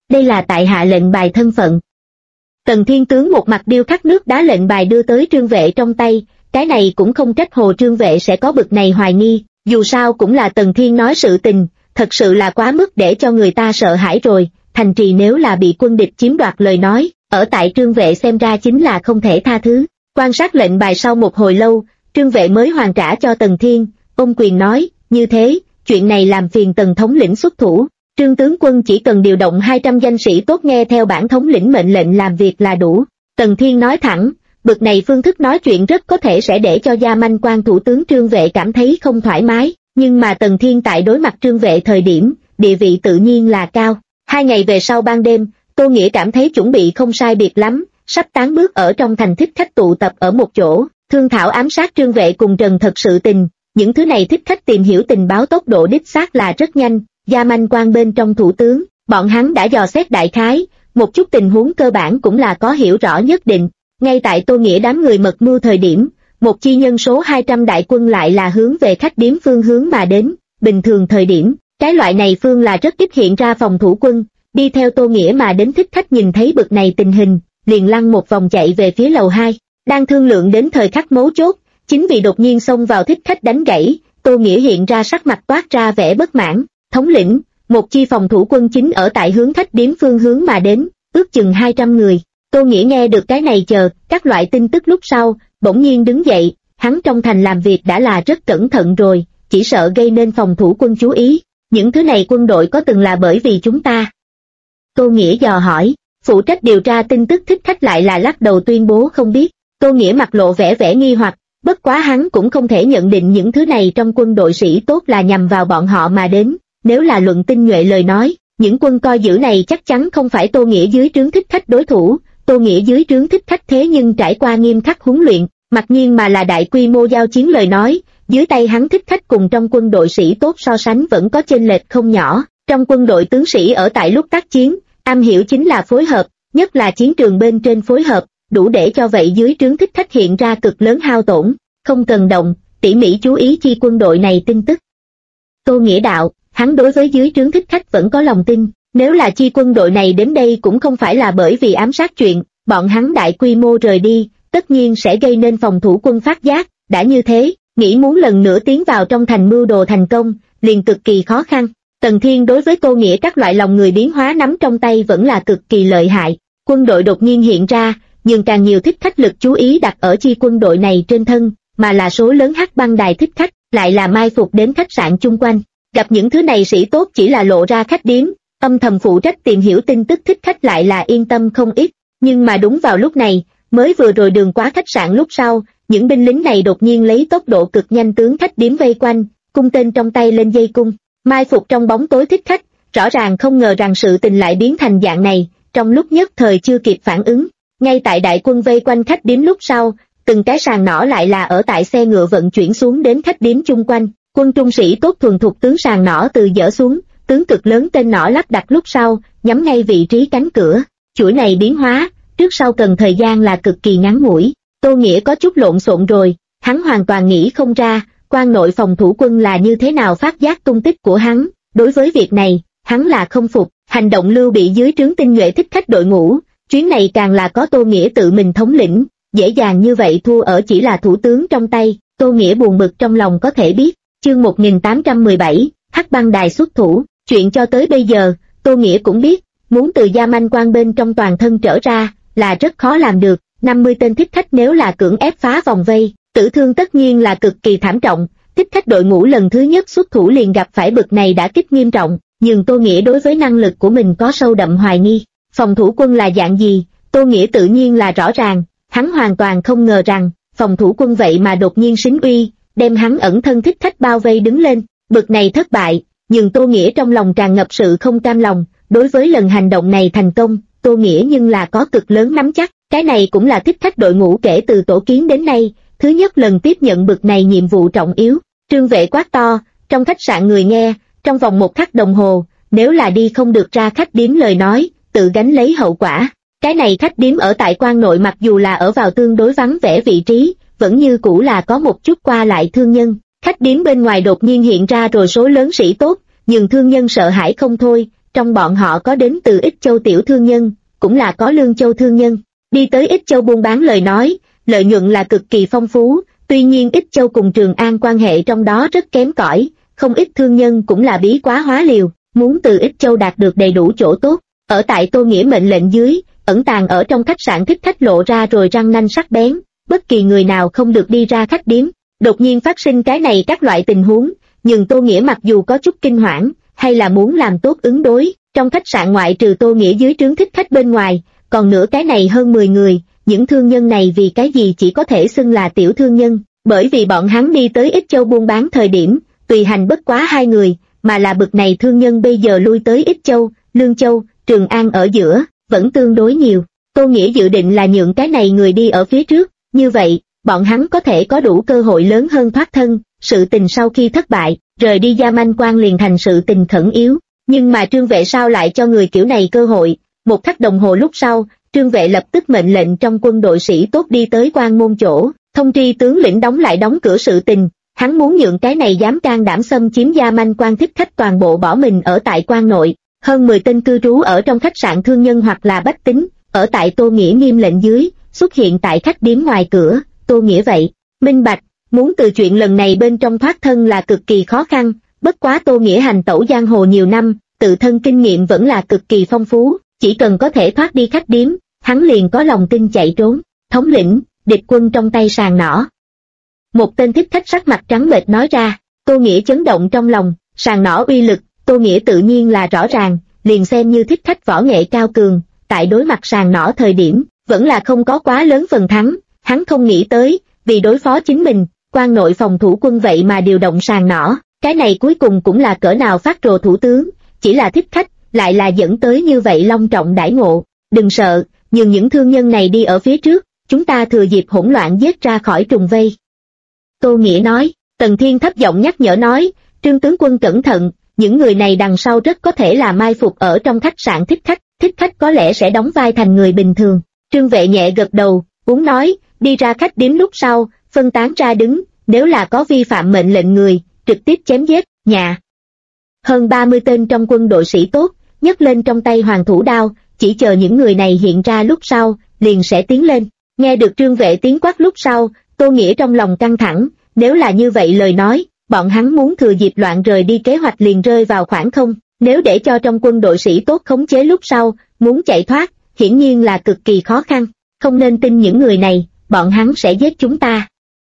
đây là tại hạ lệnh bài thân phận. Tần Thiên tướng một mặt điêu khắc nước đá lệnh bài đưa tới Trương Vệ trong tay, cái này cũng không trách Hồ Trương Vệ sẽ có bực này hoài nghi, dù sao cũng là Tần Thiên nói sự tình, thật sự là quá mức để cho người ta sợ hãi rồi, thành trì nếu là bị quân địch chiếm đoạt lời nói, ở tại Trương Vệ xem ra chính là không thể tha thứ. Quan sát lệnh bài sau một hồi lâu, Trương Vệ mới hoàn trả cho Tần Thiên, ôm quyền nói, như thế, chuyện này làm phiền Tần thống lĩnh xuất thủ. Trương tướng quân chỉ cần điều động 200 danh sĩ tốt nghe theo bản thống lĩnh mệnh lệnh làm việc là đủ. Tần Thiên nói thẳng, bực này phương thức nói chuyện rất có thể sẽ để cho Gia Manh Quan thủ tướng Trương Vệ cảm thấy không thoải mái, nhưng mà Tần Thiên tại đối mặt Trương Vệ thời điểm, địa vị tự nhiên là cao. 2 ngày về sau ban đêm, Tô Nghĩa cảm thấy chuẩn bị không sai biệt lắm, sắp tán bước ở trong thành thích khách tụ tập ở một chỗ, thương thảo ám sát Trương Vệ cùng Trần Thật sự tình, những thứ này thích khách tìm hiểu tình báo tốc độ đích xác là rất nhanh. Gia Manh Quan bên trong thủ tướng, bọn hắn đã dò xét đại khái, một chút tình huống cơ bản cũng là có hiểu rõ nhất định. Ngay tại Tô Nghĩa đám người mật mưu thời điểm, một chi nhân số 200 đại quân lại là hướng về khách điếm phương hướng mà đến. Bình thường thời điểm, cái loại này phương là rất ít hiện ra phòng thủ quân, đi theo Tô Nghĩa mà đến thích khách nhìn thấy bực này tình hình, liền lăn một vòng chạy về phía lầu 2. Đang thương lượng đến thời khắc mấu chốt, chính vì đột nhiên xông vào thích khách đánh gãy, Tô Nghĩa hiện ra sắc mặt toát ra vẻ bất mãn. Thống lĩnh, một chi phòng thủ quân chính ở tại hướng khách điếm phương hướng mà đến, ước chừng 200 người. Tô Nghĩa nghe được cái này chờ, các loại tin tức lúc sau, bỗng nhiên đứng dậy, hắn trong thành làm việc đã là rất cẩn thận rồi, chỉ sợ gây nên phòng thủ quân chú ý. Những thứ này quân đội có từng là bởi vì chúng ta? Tô Nghĩa dò hỏi, phụ trách điều tra tin tức thích khách lại là lắc đầu tuyên bố không biết. Tô Nghĩa mặt lộ vẻ nghi hoặc, bất quá hắn cũng không thể nhận định những thứ này trong quân đội sĩ tốt là nhằm vào bọn họ mà đến. Nếu là luận tinh nhuệ lời nói, những quân coi giữ này chắc chắn không phải Tô Nghĩa dưới trướng thích khách đối thủ. Tô Nghĩa dưới trướng thích khách thế nhưng trải qua nghiêm khắc huấn luyện, mặc nhiên mà là đại quy mô giao chiến lời nói, dưới tay hắn thích khách cùng trong quân đội sĩ tốt so sánh vẫn có chênh lệch không nhỏ. Trong quân đội tướng sĩ ở tại lúc tác chiến, am hiểu chính là phối hợp, nhất là chiến trường bên trên phối hợp, đủ để cho vậy dưới trướng thích khách hiện ra cực lớn hao tổn, không cần động, tỉ mỉ chú ý chi quân đội này tin tức. Tô Nghĩa đạo, hắn đối với dưới trướng thích khách vẫn có lòng tin, nếu là chi quân đội này đến đây cũng không phải là bởi vì ám sát chuyện, bọn hắn đại quy mô rời đi, tất nhiên sẽ gây nên phòng thủ quân phát giác, đã như thế, nghĩ muốn lần nữa tiến vào trong thành mưu đồ thành công, liền cực kỳ khó khăn. Tần Thiên đối với Tô Nghĩa các loại lòng người biến hóa nắm trong tay vẫn là cực kỳ lợi hại, quân đội đột nhiên hiện ra, nhưng càng nhiều thích khách lực chú ý đặt ở chi quân đội này trên thân, mà là số lớn hắc băng đài thích khách, lại là mai phục đến khách sạn chung quanh. Gặp những thứ này sĩ tốt chỉ là lộ ra khách điếm, âm thầm phụ trách tìm hiểu tin tức thích khách lại là yên tâm không ít, nhưng mà đúng vào lúc này, mới vừa rồi đường quá khách sạn lúc sau, những binh lính này đột nhiên lấy tốc độ cực nhanh tướng khách điếm vây quanh, cung tên trong tay lên dây cung, mai phục trong bóng tối thích khách, rõ ràng không ngờ rằng sự tình lại biến thành dạng này, trong lúc nhất thời chưa kịp phản ứng. Ngay tại đại quân vây quanh khách điếm lúc sau, từng cái sàng nỏ lại là ở tại xe ngựa vận chuyển xuống đến khách điếm chung quanh. Quân trung sĩ tốt thuần thục tướng sàng nỏ từ dỡ xuống, tướng cực lớn tên nỏ lắp đặt lúc sau, nhắm ngay vị trí cánh cửa. Chuỗi này biến hóa, trước sau cần thời gian là cực kỳ ngắn ngủi. Tô Nghĩa có chút lộn xộn rồi, hắn hoàn toàn nghĩ không ra, quan nội phòng thủ quân là như thế nào phát giác tung tích của hắn. Đối với việc này, hắn là không phục, hành động lưu bị dưới trướng tinh nhuệ thích khách đội ngũ, chuyến này càng là có Tô Nghĩa tự mình thống lĩnh, dễ dàng như vậy thua ở chỉ là thủ tướng trong tay. Tô Nghĩa buồn bực trong lòng có thể biết. Chương 1817, hắc băng đài xuất thủ, chuyện cho tới bây giờ, Tô Nghĩa cũng biết, muốn từ Gia Manh Quan bên trong toàn thân trở ra, là rất khó làm được, 50 tên thích khách nếu là cưỡng ép phá vòng vây, tử thương tất nhiên là cực kỳ thảm trọng, thích khách đội ngũ lần thứ nhất xuất thủ liền gặp phải bực này đã kích nghiêm trọng, nhưng Tô Nghĩa đối với năng lực của mình có sâu đậm hoài nghi, phòng thủ quân là dạng gì, Tô Nghĩa tự nhiên là rõ ràng, hắn hoàn toàn không ngờ rằng, phòng thủ quân vậy mà đột nhiên xính uy, đem hắn ẩn thân thích khách bao vây đứng lên, bực này thất bại, nhưng Tô Nghĩa trong lòng tràn ngập sự không cam lòng, đối với lần hành động này thành công, Tô Nghĩa nhưng là có cực lớn nắm chắc, cái này cũng là thích khách đội ngũ kể từ tổ kiến đến nay, thứ nhất lần tiếp nhận bực này nhiệm vụ trọng yếu. Trương Vệ quát to, trong khách sạn người nghe, trong vòng 1 khắc đồng hồ, nếu là đi không được ra khách điếm lời nói, tự gánh lấy hậu quả. Cái này khách điếm ở tại quan nội mặc dù là ở vào tương đối vắng vẻ vị trí, vẫn như cũ là có một chút qua lại thương nhân. Khách điếm bên ngoài đột nhiên hiện ra rồi số lớn sĩ tốt, nhưng thương nhân sợ hãi không thôi, trong bọn họ có đến từ Ích Châu tiểu thương nhân, cũng là có Lương Châu thương nhân. Đi tới Ích Châu buôn bán lời nói, lợi nhuận là cực kỳ phong phú, tuy nhiên Ích Châu cùng Trường An quan hệ trong đó rất kém cỏi, không ít thương nhân cũng là bí quá hóa liều, muốn từ Ích Châu đạt được đầy đủ chỗ tốt. Ở tại Tô Nghĩa mệnh lệnh dưới, ẩn tàng ở trong khách sạn thích khách lộ ra rồi răng nanh sắc bén, bất kỳ người nào không được đi ra khách điếm. Đột nhiên phát sinh cái này các loại tình huống, nhưng Tô Nghĩa mặc dù có chút kinh hoảng, hay là muốn làm tốt ứng đối. Trong khách sạn ngoại trừ Tô Nghĩa dưới trướng thích khách bên ngoài, còn nữa cái này hơn 10 người, những thương nhân này vì cái gì chỉ có thể xưng là tiểu thương nhân, bởi vì bọn hắn đi tới Ích Châu buôn bán thời điểm, tùy hành bất quá 2 người, mà là bực này thương nhân bây giờ lui tới Ích Châu, Lương Châu, Trường An ở giữa, vẫn tương đối nhiều. Tô Nghĩa dự định là nhượng cái này người đi ở phía trước, như vậy, bọn hắn có thể có đủ cơ hội lớn hơn thoát thân. Sự tình sau khi thất bại, rời đi Gia Manh Quan liền thành sự tình khẩn yếu, nhưng mà Trương Vệ sao lại cho người kiểu này cơ hội. Một khắc đồng hồ lúc sau, Trương Vệ lập tức mệnh lệnh trong quân đội sĩ tốt đi tới quan môn chỗ, thông tri tướng lĩnh đóng lại đóng cửa sự tình. Hắn muốn nhượng cái này dám can đảm xâm chiếm Gia Manh Quan thích khách toàn bộ bỏ mình ở tại quan nội. Hơn 10 tên cư trú ở trong khách sạn thương nhân hoặc là bách tính, ở tại Tô Nghĩa nghiêm lệnh dưới, xuất hiện tại khách điếm ngoài cửa. Tô Nghĩa vậy, minh bạch, muốn từ chuyện lần này bên trong thoát thân là cực kỳ khó khăn, bất quá Tô Nghĩa hành tẩu giang hồ nhiều năm, tự thân kinh nghiệm vẫn là cực kỳ phong phú, chỉ cần có thể thoát đi khách điếm, hắn liền có lòng tin chạy trốn. Thống lĩnh, địch quân trong tay sàng nỏ. Một tên thích khách sắc mặt trắng bệch nói ra. Tô Nghĩa chấn động trong lòng, sàng nỏ uy lực, Tô Nghĩa tự nhiên là rõ ràng, liền xem như thích khách võ nghệ cao cường, tại đối mặt sàng nỏ thời điểm, vẫn là không có quá lớn phần thắng. Hắn không nghĩ tới, vì đối phó chính mình, quan nội phòng thủ quân vậy mà điều động sàng nỏ, cái này cuối cùng cũng là cỡ nào phát rồ thủ tướng, chỉ là thích khách, lại là dẫn tới như vậy long trọng đãi ngộ. Đừng sợ, nhường những thương nhân này đi ở phía trước, chúng ta thừa dịp hỗn loạn giết ra khỏi trùng vây. Tô Nghĩa nói. Tần Thiên thấp giọng nhắc nhở nói, Trương tướng quân cẩn thận, những người này đằng sau rất có thể là mai phục ở trong khách sạn thích khách có lẽ sẽ đóng vai thành người bình thường. Trương Vệ nhẹ gật đầu, uống nói, đi ra khách điếm lúc sau, phân tán ra đứng, nếu là có vi phạm mệnh lệnh người, trực tiếp chém giết. Nhà. Hơn 30 tên trong quân đội sĩ tốt, nhấc lên trong tay hoàng thủ đao, chỉ chờ những người này hiện ra lúc sau, liền sẽ tiến lên. Nghe được Trương Vệ tiếng quát lúc sau, Tô Nghĩa trong lòng căng thẳng, nếu là như vậy lời nói, bọn hắn muốn thừa dịp loạn rời đi kế hoạch liền rơi vào khoảng không, nếu để cho trong quân đội sĩ tốt khống chế lúc sau, muốn chạy thoát, hiển nhiên là cực kỳ khó khăn, không nên tin những người này, bọn hắn sẽ giết chúng ta.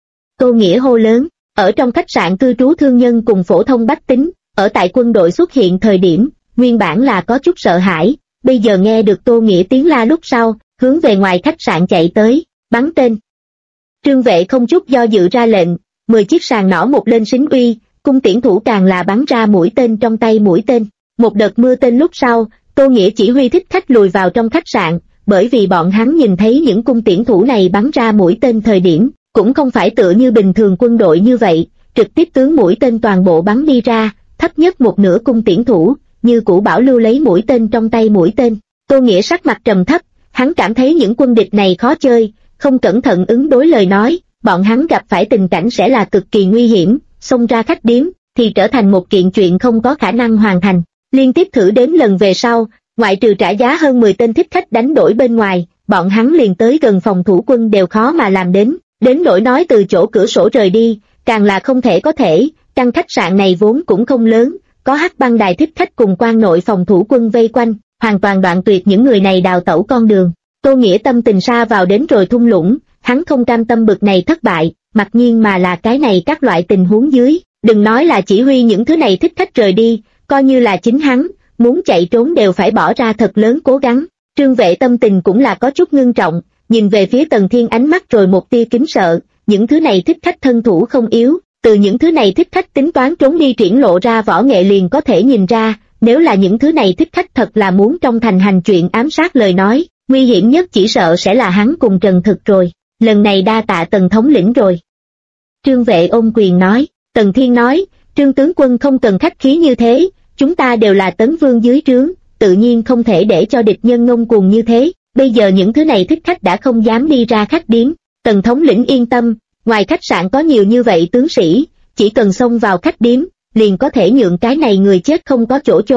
Tô Nghĩa hô lớn, ở trong khách sạn cư trú thương nhân cùng phổ thông bách tính, ở tại quân đội xuất hiện thời điểm, nguyên bản là có chút sợ hãi, bây giờ nghe được Tô Nghĩa tiếng la lúc sau, hướng về ngoài khách sạn chạy tới, bắn tên. Trương Vệ không chút do dự ra lệnh, 10 chiếc sàng nỏ một lên xính uy, cung tiễn thủ càng là bắn ra mũi tên trong tay mũi tên. Một đợt mưa tên lúc sau, Tô Nghĩa chỉ huy thích khách lùi vào trong khách sạn, bởi vì bọn hắn nhìn thấy những cung tiễn thủ này bắn ra mũi tên thời điểm, cũng không phải tựa như bình thường quân đội như vậy, trực tiếp tướng mũi tên toàn bộ bắn đi ra, thấp nhất một nửa cung tiễn thủ, như cũ bảo lưu lấy mũi tên trong tay mũi tên. Tô Nghĩa sắc mặt trầm thấp, hắn cảm thấy những quân địch này khó chơi, không cẩn thận ứng đối lời nói, bọn hắn gặp phải tình cảnh sẽ là cực kỳ nguy hiểm, xông ra khách điếm, thì trở thành một kiện chuyện không có khả năng hoàn thành. Liên tiếp thử đến lần về sau, ngoại trừ trả giá hơn 10 tên thích khách đánh đổi bên ngoài, bọn hắn liền tới gần phòng thủ quân đều khó mà làm đến nỗi nói từ chỗ cửa sổ rời đi, càng là không thể có thể, căn khách sạn này vốn cũng không lớn, có hắc băng đài thích khách cùng quan nội phòng thủ quân vây quanh, hoàn toàn đoạn tuyệt những người này đào tẩu con đường. Tô Nghĩa tâm tình sa vào đến rồi thung lũng, hắn không cam tâm bực này thất bại, mặc nhiên mà là cái này các loại tình huống dưới, đừng nói là chỉ huy những thứ này thích khách rời đi, coi như là chính hắn, muốn chạy trốn đều phải bỏ ra thật lớn cố gắng. Trương Vệ tâm tình cũng là có chút ngưng trọng, nhìn về phía Tần Thiên ánh mắt rồi một tia kính sợ, những thứ này thích khách thân thủ không yếu, từ những thứ này thích khách tính toán trốn đi triển lộ ra võ nghệ liền có thể nhìn ra, nếu là những thứ này thích khách thật là muốn trong thành hành chuyện ám sát lời nói, nguy hiểm nhất chỉ sợ sẽ là hắn cùng Trần Thực rồi, lần này đa tạ Tần thống lĩnh rồi. Trương Vệ ôm quyền nói. Tần Thiên nói, Trương tướng quân không cần khách khí như thế, chúng ta đều là tấn vương dưới trướng, tự nhiên không thể để cho địch nhân ngông cuồng như thế, bây giờ những thứ này thích khách đã không dám đi ra khách điếm. Tần thống lĩnh yên tâm, ngoài khách sạn có nhiều như vậy tướng sĩ, chỉ cần xông vào khách điếm, liền có thể nhượng cái này người chết không có chỗ chôn.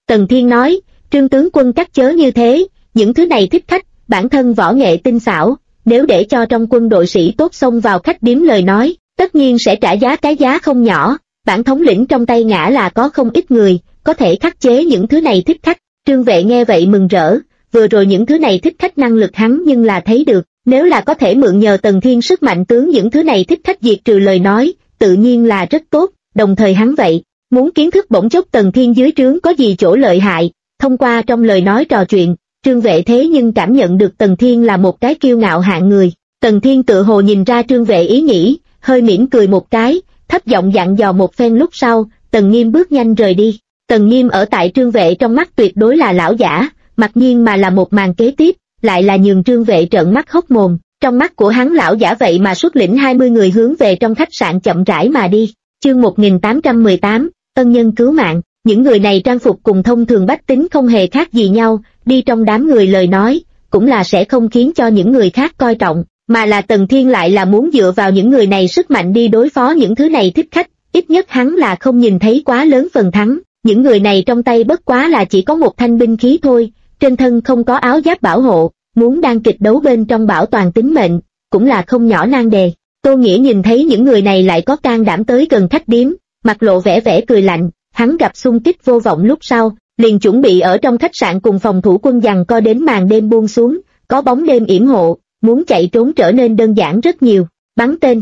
Tần Thiên nói, Trương tướng quân các chớ như thế, những thứ này thích khách, bản thân võ nghệ tinh xảo, nếu để cho trong quân đội sĩ tốt xông vào khách điếm lời nói, tất nhiên sẽ trả giá cái giá không nhỏ, bản thống lĩnh trong tay ngã là có không ít người, có thể khắc chế những thứ này thích khách. Trương Vệ nghe vậy mừng rỡ, vừa rồi những thứ này thích khách năng lực hắn nhưng là thấy được, nếu là có thể mượn nhờ Tần Thiên sức mạnh tướng những thứ này thích khách diệt trừ lời nói, tự nhiên là rất tốt, đồng thời hắn vậy, muốn kiến thức bỗng chốc Tần Thiên dưới trướng có gì chỗ lợi hại, thông qua trong lời nói trò chuyện, Trương Vệ thế nhưng cảm nhận được Tần Thiên là một cái kiêu ngạo hạng người. Tần Thiên tự hồ nhìn ra Trương Vệ ý nghĩ, hơi mỉm cười một cái, thấp giọng dặn dò một phen lúc sau, Tần Nghiêm bước nhanh rời đi. Tần Nghiêm ở tại Trương Vệ trong mắt tuyệt đối là lão giả, mặc nhiên mà là một màn kế tiếp, lại là nhường Trương Vệ trợn mắt hốc mồm. Trong mắt của hắn lão giả vậy mà xuất lĩnh 20 người hướng về trong khách sạn chậm rãi mà đi. Chương 1818, ân nhân cứu mạng. Những người này trang phục cùng thông thường bách tính không hề khác gì nhau, đi trong đám người lời nói, cũng là sẽ không khiến cho những người khác coi trọng, mà là Tần Thiên lại là muốn dựa vào những người này sức mạnh đi đối phó những thứ này thích khách, ít nhất hắn là không nhìn thấy quá lớn phần thắng. Những người này trong tay bất quá là chỉ có một thanh binh khí thôi, trên thân không có áo giáp bảo hộ, muốn đang kịch đấu bên trong bảo toàn tính mệnh, cũng là không nhỏ nan đề. Tô Nghĩa nhìn thấy những người này lại có can đảm tới gần khách điếm, mặt lộ vẻ cười lạnh, hắn gặp xung kích vô vọng lúc sau, liền chuẩn bị ở trong khách sạn cùng phòng thủ quân giằng co đến màn đêm buông xuống, có bóng đêm yểm hộ, muốn chạy trốn trở nên đơn giản rất nhiều. Bắn tên.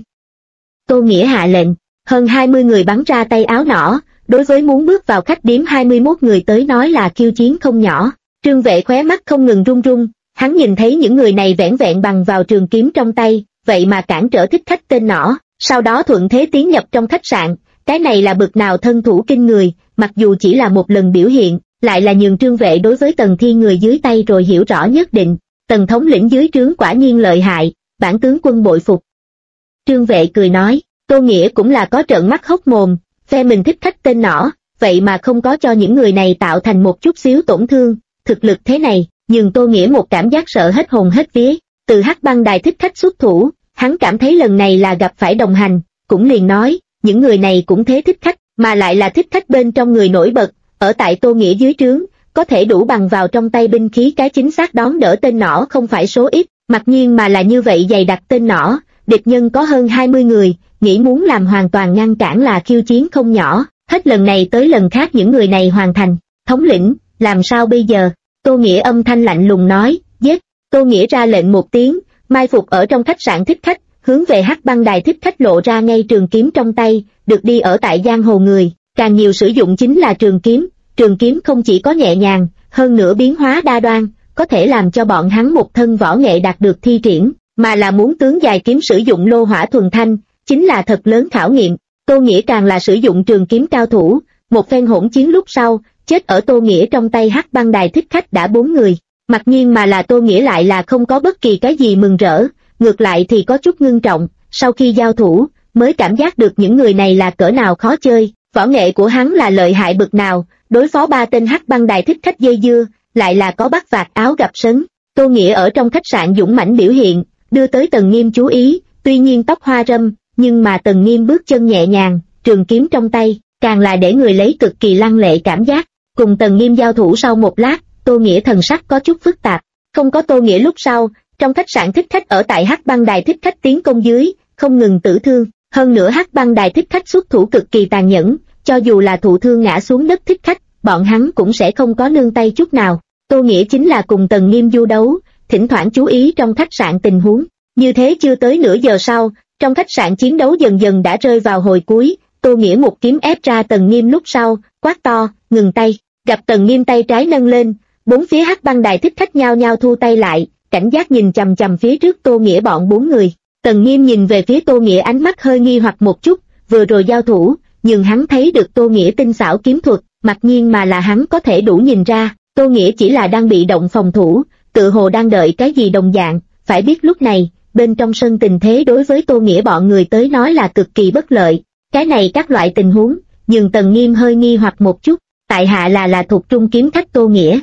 Tô Nghĩa hạ lệnh, hơn 20 người bắn ra tay áo nỏ, đối với muốn bước vào khách điếm 21 người tới nói là khiêu chiến không nhỏ. Trương Vệ khóe mắt không ngừng run run, hắn nhìn thấy những người này vẻn vẹn bằng vào trường kiếm trong tay, vậy mà cản trở thích khách tên nỏ, sau đó thuận thế tiến nhập trong khách sạn, cái này là bực nào thân thủ kinh người, mặc dù chỉ là một lần biểu hiện, lại là nhường Trương Vệ đối với Tần Thiên người dưới tay rồi hiểu rõ nhất định, Tần thống lĩnh dưới trướng quả nhiên lợi hại, bản tướng quân bội phục. Trương Vệ cười nói, Tô Nghĩa cũng là có trợn mắt hốc mồm, phe mình thích khách tên nỏ, vậy mà không có cho những người này tạo thành một chút xíu tổn thương, thực lực thế này, nhường Tô Nghĩa một cảm giác sợ hết hồn hết vía. Từ Hắc Băng Đài thích khách xuất thủ, hắn cảm thấy lần này là gặp phải đồng hành, cũng liền nói, những người này cũng thế thích khách, mà lại là thích khách bên trong người nổi bật, ở tại Tô Nghĩa dưới trướng, có thể đủ bằng vào trong tay binh khí cái chính xác đón đỡ tên nỏ không phải số ít, mặc nhiên mà là như vậy dày đặc tên nỏ, địch nhân có hơn 20 người, nghĩ muốn làm hoàn toàn ngăn cản là khiêu chiến không nhỏ, hết lần này tới lần khác những người này hoàn thành. Thống lĩnh, làm sao bây giờ? Tô Nghĩa âm thanh lạnh lùng nói, giết. Tô Nghĩa ra lệnh một tiếng, mai phục ở trong khách sạn thích khách, hướng về Hắc Băng Đài thích khách lộ ra ngay trường kiếm trong tay, được đi ở tại giang hồ người, càng nhiều sử dụng chính là trường kiếm không chỉ có nhẹ nhàng, hơn nữa biến hóa đa đoan, có thể làm cho bọn hắn một thân võ nghệ đạt được thi triển, mà là muốn tướng dài kiếm sử dụng lô hỏa thuần thanh, chính là thật lớn khảo nghiệm. Tô Nghĩa càng là sử dụng trường kiếm cao thủ, một phen hỗn chiến lúc sau, chết ở Tô Nghĩa trong tay Hắc Băng Đài thích khách đã 4 người, mặc nhiên mà là Tô Nghĩa lại là không có bất kỳ cái gì mừng rỡ, ngược lại thì có chút ngưng trọng, sau khi giao thủ, mới cảm giác được những người này là cỡ nào khó chơi, võ nghệ của hắn là lợi hại bực nào, đối phó 3 tên Hắc Băng Đài thích khách dây dưa, lại là có bắt vạt áo gặp sấn. Tô Nghĩa ở trong khách sạn dũng mãnh biểu hiện, đưa tới Tần Nghiêm chú ý, tuy nhiên tóc hoa râm, nhưng mà Tần Nghiêm bước chân nhẹ nhàng, trường kiếm trong tay, càng là để người lấy cực kỳ lăng lệ cảm giác. Cùng Tần Nghiêm giao thủ sau một lát, Tô Nghĩa thần sắc có chút phức tạp, không có Tô Nghĩa lúc sau, trong khách sạn thích khách ở tại Hắc Băng Đài thích khách tiến công dưới, không ngừng tử thương, hơn nữa Hắc Băng Đài thích khách xuất thủ cực kỳ tàn nhẫn, cho dù là thụ thương ngã xuống đất thích khách, bọn hắn cũng sẽ không có nương tay chút nào. Tô Nghĩa chính là cùng Tần Nghiêm du đấu, thỉnh thoảng chú ý trong khách sạn tình huống, như thế chưa tới nửa giờ sau, trong khách sạn chiến đấu dần dần đã rơi vào hồi cuối, Tô Nghĩa một kiếm ép ra Tần Nghiêm lúc sau, quát to, ngừng tay, gặp Tần Nghiêm tay trái nâng lên, bốn phía Hắc Băng Đài thích khách nhao nhao thu tay lại, cảnh giác nhìn chằm chằm phía trước Tô Nghĩa bọn 4 người. Tần Nghiêm nhìn về phía Tô Nghĩa ánh mắt hơi nghi hoặc một chút, vừa rồi giao thủ, nhưng hắn thấy được Tô Nghĩa tinh xảo kiếm thuật, mặc nhiên mà là hắn có thể đủ nhìn ra, Tô Nghĩa chỉ là đang bị động phòng thủ, tự hồ đang đợi cái gì đồng dạng, phải biết lúc này, bên trong sân tình thế đối với Tô Nghĩa bọn người tới nói là cực kỳ bất lợi, cái này các loại tình huống, nhưng Tần Nghiêm hơi nghi hoặc một chút, tại hạ là thuộc trung kiếm khách Tô Nghĩa.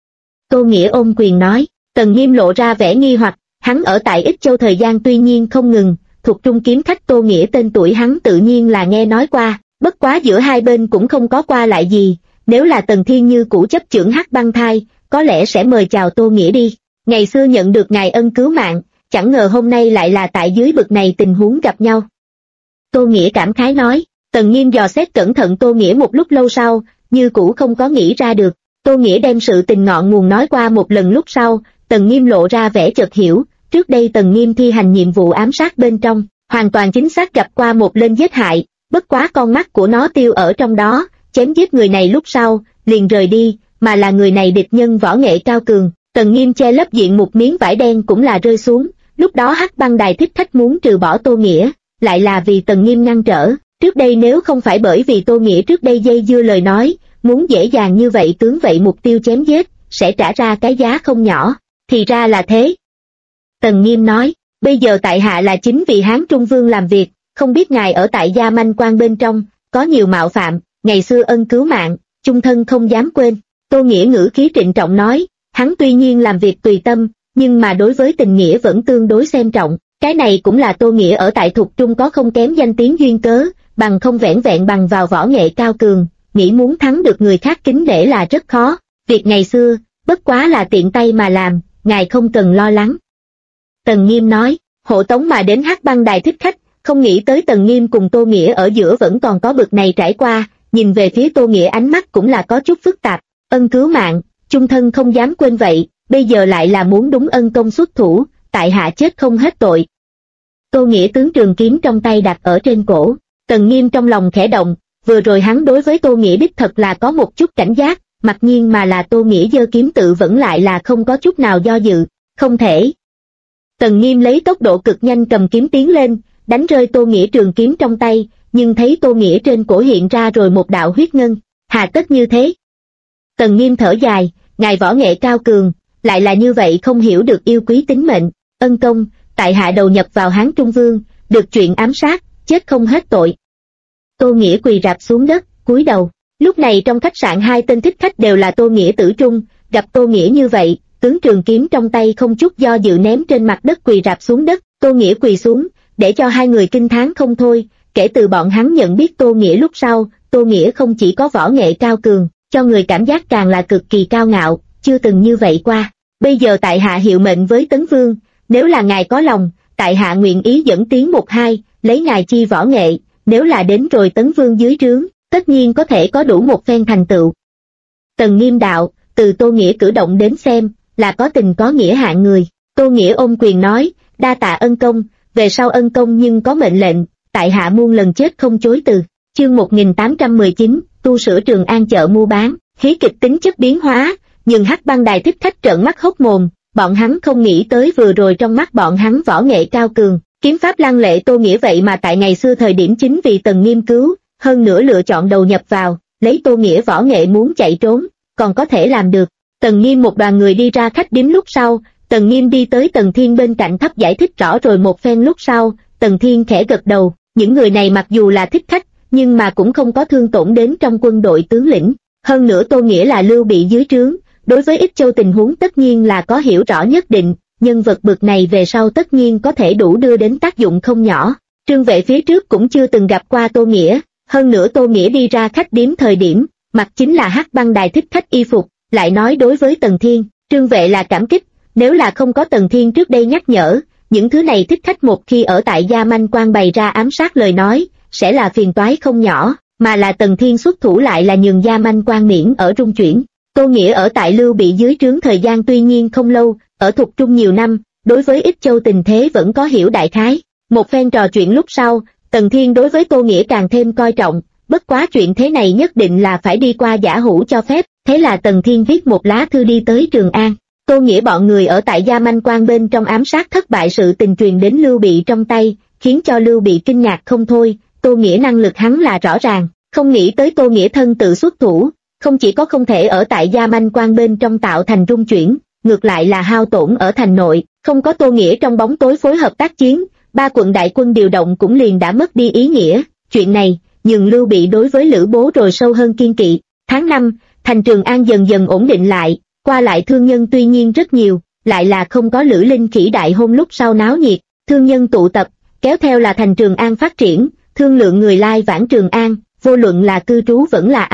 Tô Nghĩa ôm quyền nói, Tần Nghiêm lộ ra vẻ nghi hoặc, hắn ở tại Ích Châu thời gian tuy nhiên không ngừng, thuộc trung kiếm khách Tô Nghĩa tên tuổi hắn tự nhiên là nghe nói qua, bất quá giữa hai bên cũng không có qua lại gì, nếu là Tần Thiên như cũ chấp chưởng Hắc Băng Thai, có lẽ sẽ mời chào Tô Nghĩa đi. Ngày xưa nhận được ngài ân cứu mạng, chẳng ngờ hôm nay lại là tại dưới bực này tình huống gặp nhau. Tô Nghĩa cảm khái nói. Tần Nghiêm dò xét cẩn thận Tô Nghĩa một lúc lâu sau, như cũ không có nghĩ ra được. Tô Nghĩa đem sự tình ngọn nguồn nói qua một lần lúc sau, Tần Nghiêm lộ ra vẻ chợt hiểu. Trước đây Tần Nghiêm thi hành nhiệm vụ ám sát bên trong, hoàn toàn chính xác gặp qua một lên giết hại, bất quá con mắt của nó tiêu ở trong đó, chém giết người này lúc sau, liền rời đi, mà là người này địch nhân võ nghệ cao cường. Tần Nghiêm che lấp diện một miếng vải đen cũng là rơi xuống, lúc đó Hắc Băng Đài Thích Khách muốn trừ bỏ Tô Nghĩa, lại là vì Tần Nghiêm ngăn trở. Trước đây nếu không phải bởi vì Tô Nghĩa trước đây dây dưa lời nói, muốn dễ dàng như vậy tướng vậy mục tiêu chém giết, sẽ trả ra cái giá không nhỏ, thì ra là thế. Tần Nghiêm nói, bây giờ tại hạ là chính vì Hán Trung Vương làm việc, không biết ngài ở tại Gia Manh Quan bên trong, có nhiều mạo phạm, ngày xưa ân cứu mạng, chung thân không dám quên. Tô Nghĩa ngữ khí trịnh trọng nói, hắn tuy nhiên làm việc tùy tâm, nhưng mà đối với tình nghĩa vẫn tương đối xem trọng, cái này cũng là Tô Nghĩa ở tại Thục Trung có không kém danh tiếng duyên cớ, bằng không vẻn vẹn bằng vào võ nghệ cao cường, nghĩ muốn thắng được người khác kính nể là rất khó, việc ngày xưa, bất quá là tiện tay mà làm, ngài không cần lo lắng. Tần Nghiêm nói, hộ tống mà đến Hắc Băng Đài Thích Khách, không nghĩ tới Tần Nghiêm cùng Tô Nghĩa ở giữa vẫn còn có bực này trải qua, nhìn về phía Tô Nghĩa ánh mắt cũng là có chút phức tạp, ân cứu mạng, chung thân không dám quên vậy, bây giờ lại là muốn đúng ân công xuất thủ, tại hạ chết không hết tội. Tô Nghĩa tướng trường kiếm trong tay đặt ở trên cổ, Tần Nghiêm trong lòng khẽ động, vừa rồi hắn đối với Tô Nghĩa đích thật là có một chút cảnh giác, mặc nhiên mà là Tô Nghĩa giơ kiếm tự vẫn lại là không có chút nào do dự, không thể. Tần Nghiêm lấy tốc độ cực nhanh cầm kiếm tiến lên, đánh rơi Tô Nghĩa trường kiếm trong tay, nhưng thấy Tô Nghĩa trên cổ hiện ra rồi một đạo huyết ngân, hà tất như thế. Tần Nghiêm thở dài, ngài võ nghệ cao cường, lại là như vậy không hiểu được yêu quý tính mệnh, ân công, tại hạ đầu nhập vào Hán Trung Vương, được chuyện ám sát, chết không hết tội. Tô Nghĩa quỳ rạp xuống đất, cúi đầu. Lúc này trong khách sạn hai tên thích khách đều là Tô Nghĩa tử trung, gặp Tô Nghĩa như vậy, tướng trường kiếm trong tay không chút do dự ném trên mặt đất quỳ rạp xuống đất. Tô Nghĩa quỳ xuống, để cho hai người kinh thán không thôi. Kể từ bọn hắn nhận biết Tô Nghĩa lúc sau, Tô Nghĩa không chỉ có võ nghệ cao cường, cho người cảm giác càng là cực kỳ cao ngạo, chưa từng như vậy qua. Bây giờ tại hạ hiệu mệnh với Tấn Vương, nếu là ngài có lòng, tại hạ nguyện ý dẫn tiến một hai, lấy ngài chi võ nghệ, nếu là đến rồi Tấn Vương dưới trướng, tất nhiên có thể có đủ một phen thành tựu. Tần Nghiêm đạo, từ Tô Nghĩa cử động đến xem, là có tình có nghĩa hạng người. Tô Nghĩa ôm quyền nói, đa tạ ân công, về sau ân công nhưng có mệnh lệnh, tại hạ muôn lần chết không chối từ. Chương 1819, tu sửa Trường An chợ mua bán, hí kịch tính chất biến hóa, nhưng Hắc Băng Đài Thích Khách trợn mắt hốc mồm, bọn hắn không nghĩ tới vừa rồi trong mắt bọn hắn võ nghệ cao cường, kiếm pháp lăng lệ Tô Nghĩa vậy mà tại ngày xưa thời điểm chính vì Tần Nghiêm cứu, hơn nữa lựa chọn đầu nhập vào, lấy Tô Nghĩa võ nghệ muốn chạy trốn, còn có thể làm được. Tần Nghiêm một đoàn người đi ra khách điếm lúc sau, Tần Nghiêm đi tới Tần Thiên bên cạnh thấp giải thích rõ rồi một phen lúc sau, Tần Thiên khẽ gật đầu, những người này mặc dù là thích khách, nhưng mà cũng không có thương tổn đến trong quân đội tướng lĩnh, hơn nữa Tô Nghĩa là Lưu Bị dưới trướng, đối với Ích Châu tình huống tất nhiên là có hiểu rõ nhất định, nhân vật bực này về sau tất nhiên có thể đủ đưa đến tác dụng không nhỏ. Trương Vệ phía trước cũng chưa từng gặp qua Tô Nghĩa, hơn nữa Tô Nghĩa đi ra khách điếm thời điểm, mặc chính là Hắc Băng Đài Thích Khách y phục, lại nói đối với Tần Thiên, Trương Vệ là cảm kích, nếu là không có Tần Thiên trước đây nhắc nhở, những thứ này thích khách một khi ở tại Gia Manh Quan bày ra ám sát lời nói, sẽ là phiền toái không nhỏ, mà là Tần Thiên xuất thủ lại là nhường Gia Manh Quan miễn ở rung chuyển. Tô Nghĩa ở tại Lưu Bị dưới trướng thời gian tuy nhiên không lâu, ở Thục Trung nhiều năm, đối với Ích Châu tình thế vẫn có hiểu đại khái. Một phen trò chuyện lúc sau, Tần Thiên đối với Tô Nghĩa càng thêm coi trọng, bất quá chuyện thế này nhất định là phải đi qua giả hữu cho phép, thế là Tần Thiên viết một lá thư đi tới Trường An. Tô Nghĩa bọn người ở tại Gia Manh Quan bên trong ám sát thất bại sự tình truyền đến Lưu Bị trong tay, khiến cho Lưu Bị kinh ngạc không thôi. Tô Nghĩa năng lực hắn là rõ ràng, không nghĩ tới Tô Nghĩa thân tự xuất thủ, không chỉ có không thể ở tại Gia Manh Quan bên trong tạo thành rung chuyển, ngược lại là hao tổn ở thành nội, không có Tô Nghĩa trong bóng tối phối hợp tác chiến, ba quận đại quân điều động cũng liền đã mất đi ý nghĩa. Chuyện này nhường Lưu Bị đối với Lữ Bố rồi sâu hơn kiên kỵ. Tháng 5, thành Trường An dần dần ổn định lại, qua lại thương nhân tuy nhiên rất nhiều, lại là không có Lữ Linh Khỉ đại hôn lúc sau náo nhiệt, thương nhân tụ tập, kéo theo là thành Trường An phát triển, thương lượng người lai vãng Trường An, vô luận là cư trú vẫn là ăn mặc,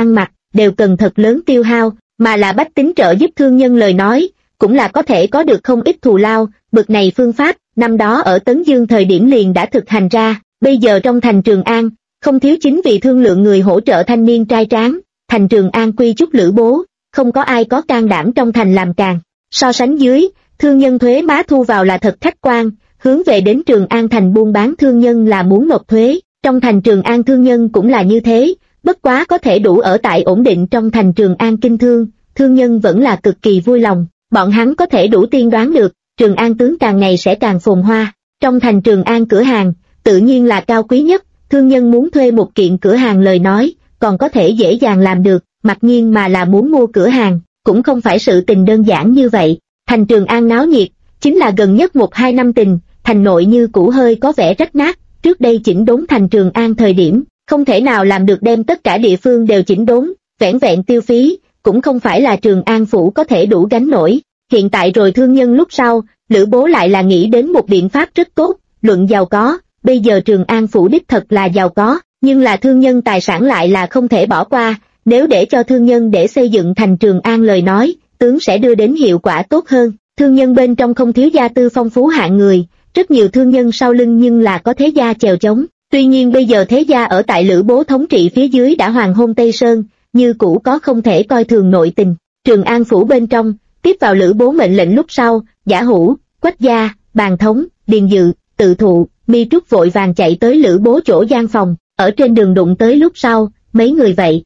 đều cần thật lớn tiêu hao, mà là bách tính trợ giúp thương nhân lời nói, cũng là có thể có được không ít thù lao. Bực này phương pháp, năm đó ở Tấn Dương thời điểm liền đã thực hành ra, bây giờ trong thành Trường An, không thiếu chính vì thương lượng người hỗ trợ thanh niên trai tráng, thành Trường An quy chúc Lữ Bố, không có ai có can đảm trong thành làm càng. So sánh dưới, thương nhân thuế má thu vào là thật khách quan, hướng về đến Trường An thành buôn bán thương nhân là muốn nộp thuế, trong thành Trường An thương nhân cũng là như thế, bất quá có thể đủ ở tại ổn định trong thành Trường An kinh thương, thương nhân vẫn là cực kỳ vui lòng, bọn hắn có thể đủ tiên đoán được, Trường An tướng càng ngày sẽ càng phồn hoa, trong thành Trường An cửa hàng, tự nhiên là cao quý nhất, thương nhân muốn thuê một kiện cửa hàng lời nói, còn có thể dễ dàng làm được, mặc nhiên mà là muốn mua cửa hàng, cũng không phải sự tình đơn giản như vậy. Thành Trường An náo nhiệt, chính là gần nhất 1-2 năm tình, thành nội như cũ hơi có vẻ rách nát, trước đây chỉnh đốn thành Trường An thời điểm, không thể nào làm được đem tất cả địa phương đều chỉnh đốn, vẻn vẹn tiêu phí, cũng không phải là Trường An phủ có thể đủ gánh nổi. Hiện tại rồi thương nhân lúc sau, Lữ Bố lại là nghĩ đến một biện pháp rất tốt, luận giàu có, bây giờ Trường An phủ đích thật là giàu có, nhưng là thương nhân tài sản lại là không thể bỏ qua, nếu để cho thương nhân để xây dựng thành Trường An lời nói, tướng sẽ đưa đến hiệu quả tốt hơn. Thương nhân bên trong không thiếu gia tư phong phú hạng người, rất nhiều thương nhân sau lưng nhưng là có thế gia chèo chống. Tuy nhiên bây giờ thế gia ở tại Lữ Bố thống trị phía dưới đã hoàng hôn Tây Sơn, như cũ có không thể coi thường nội tình. Trường An phủ bên trong, tiếp vào Lữ Bố mệnh lệnh lúc sau, Giả Hữu, Quách Gia, Bàn Thống, Điền Dự, Tự Thụ, Mi Trúc vội vàng chạy tới Lữ Bố chỗ gian phòng, ở trên đường đụng tới lúc sau, mấy người vậy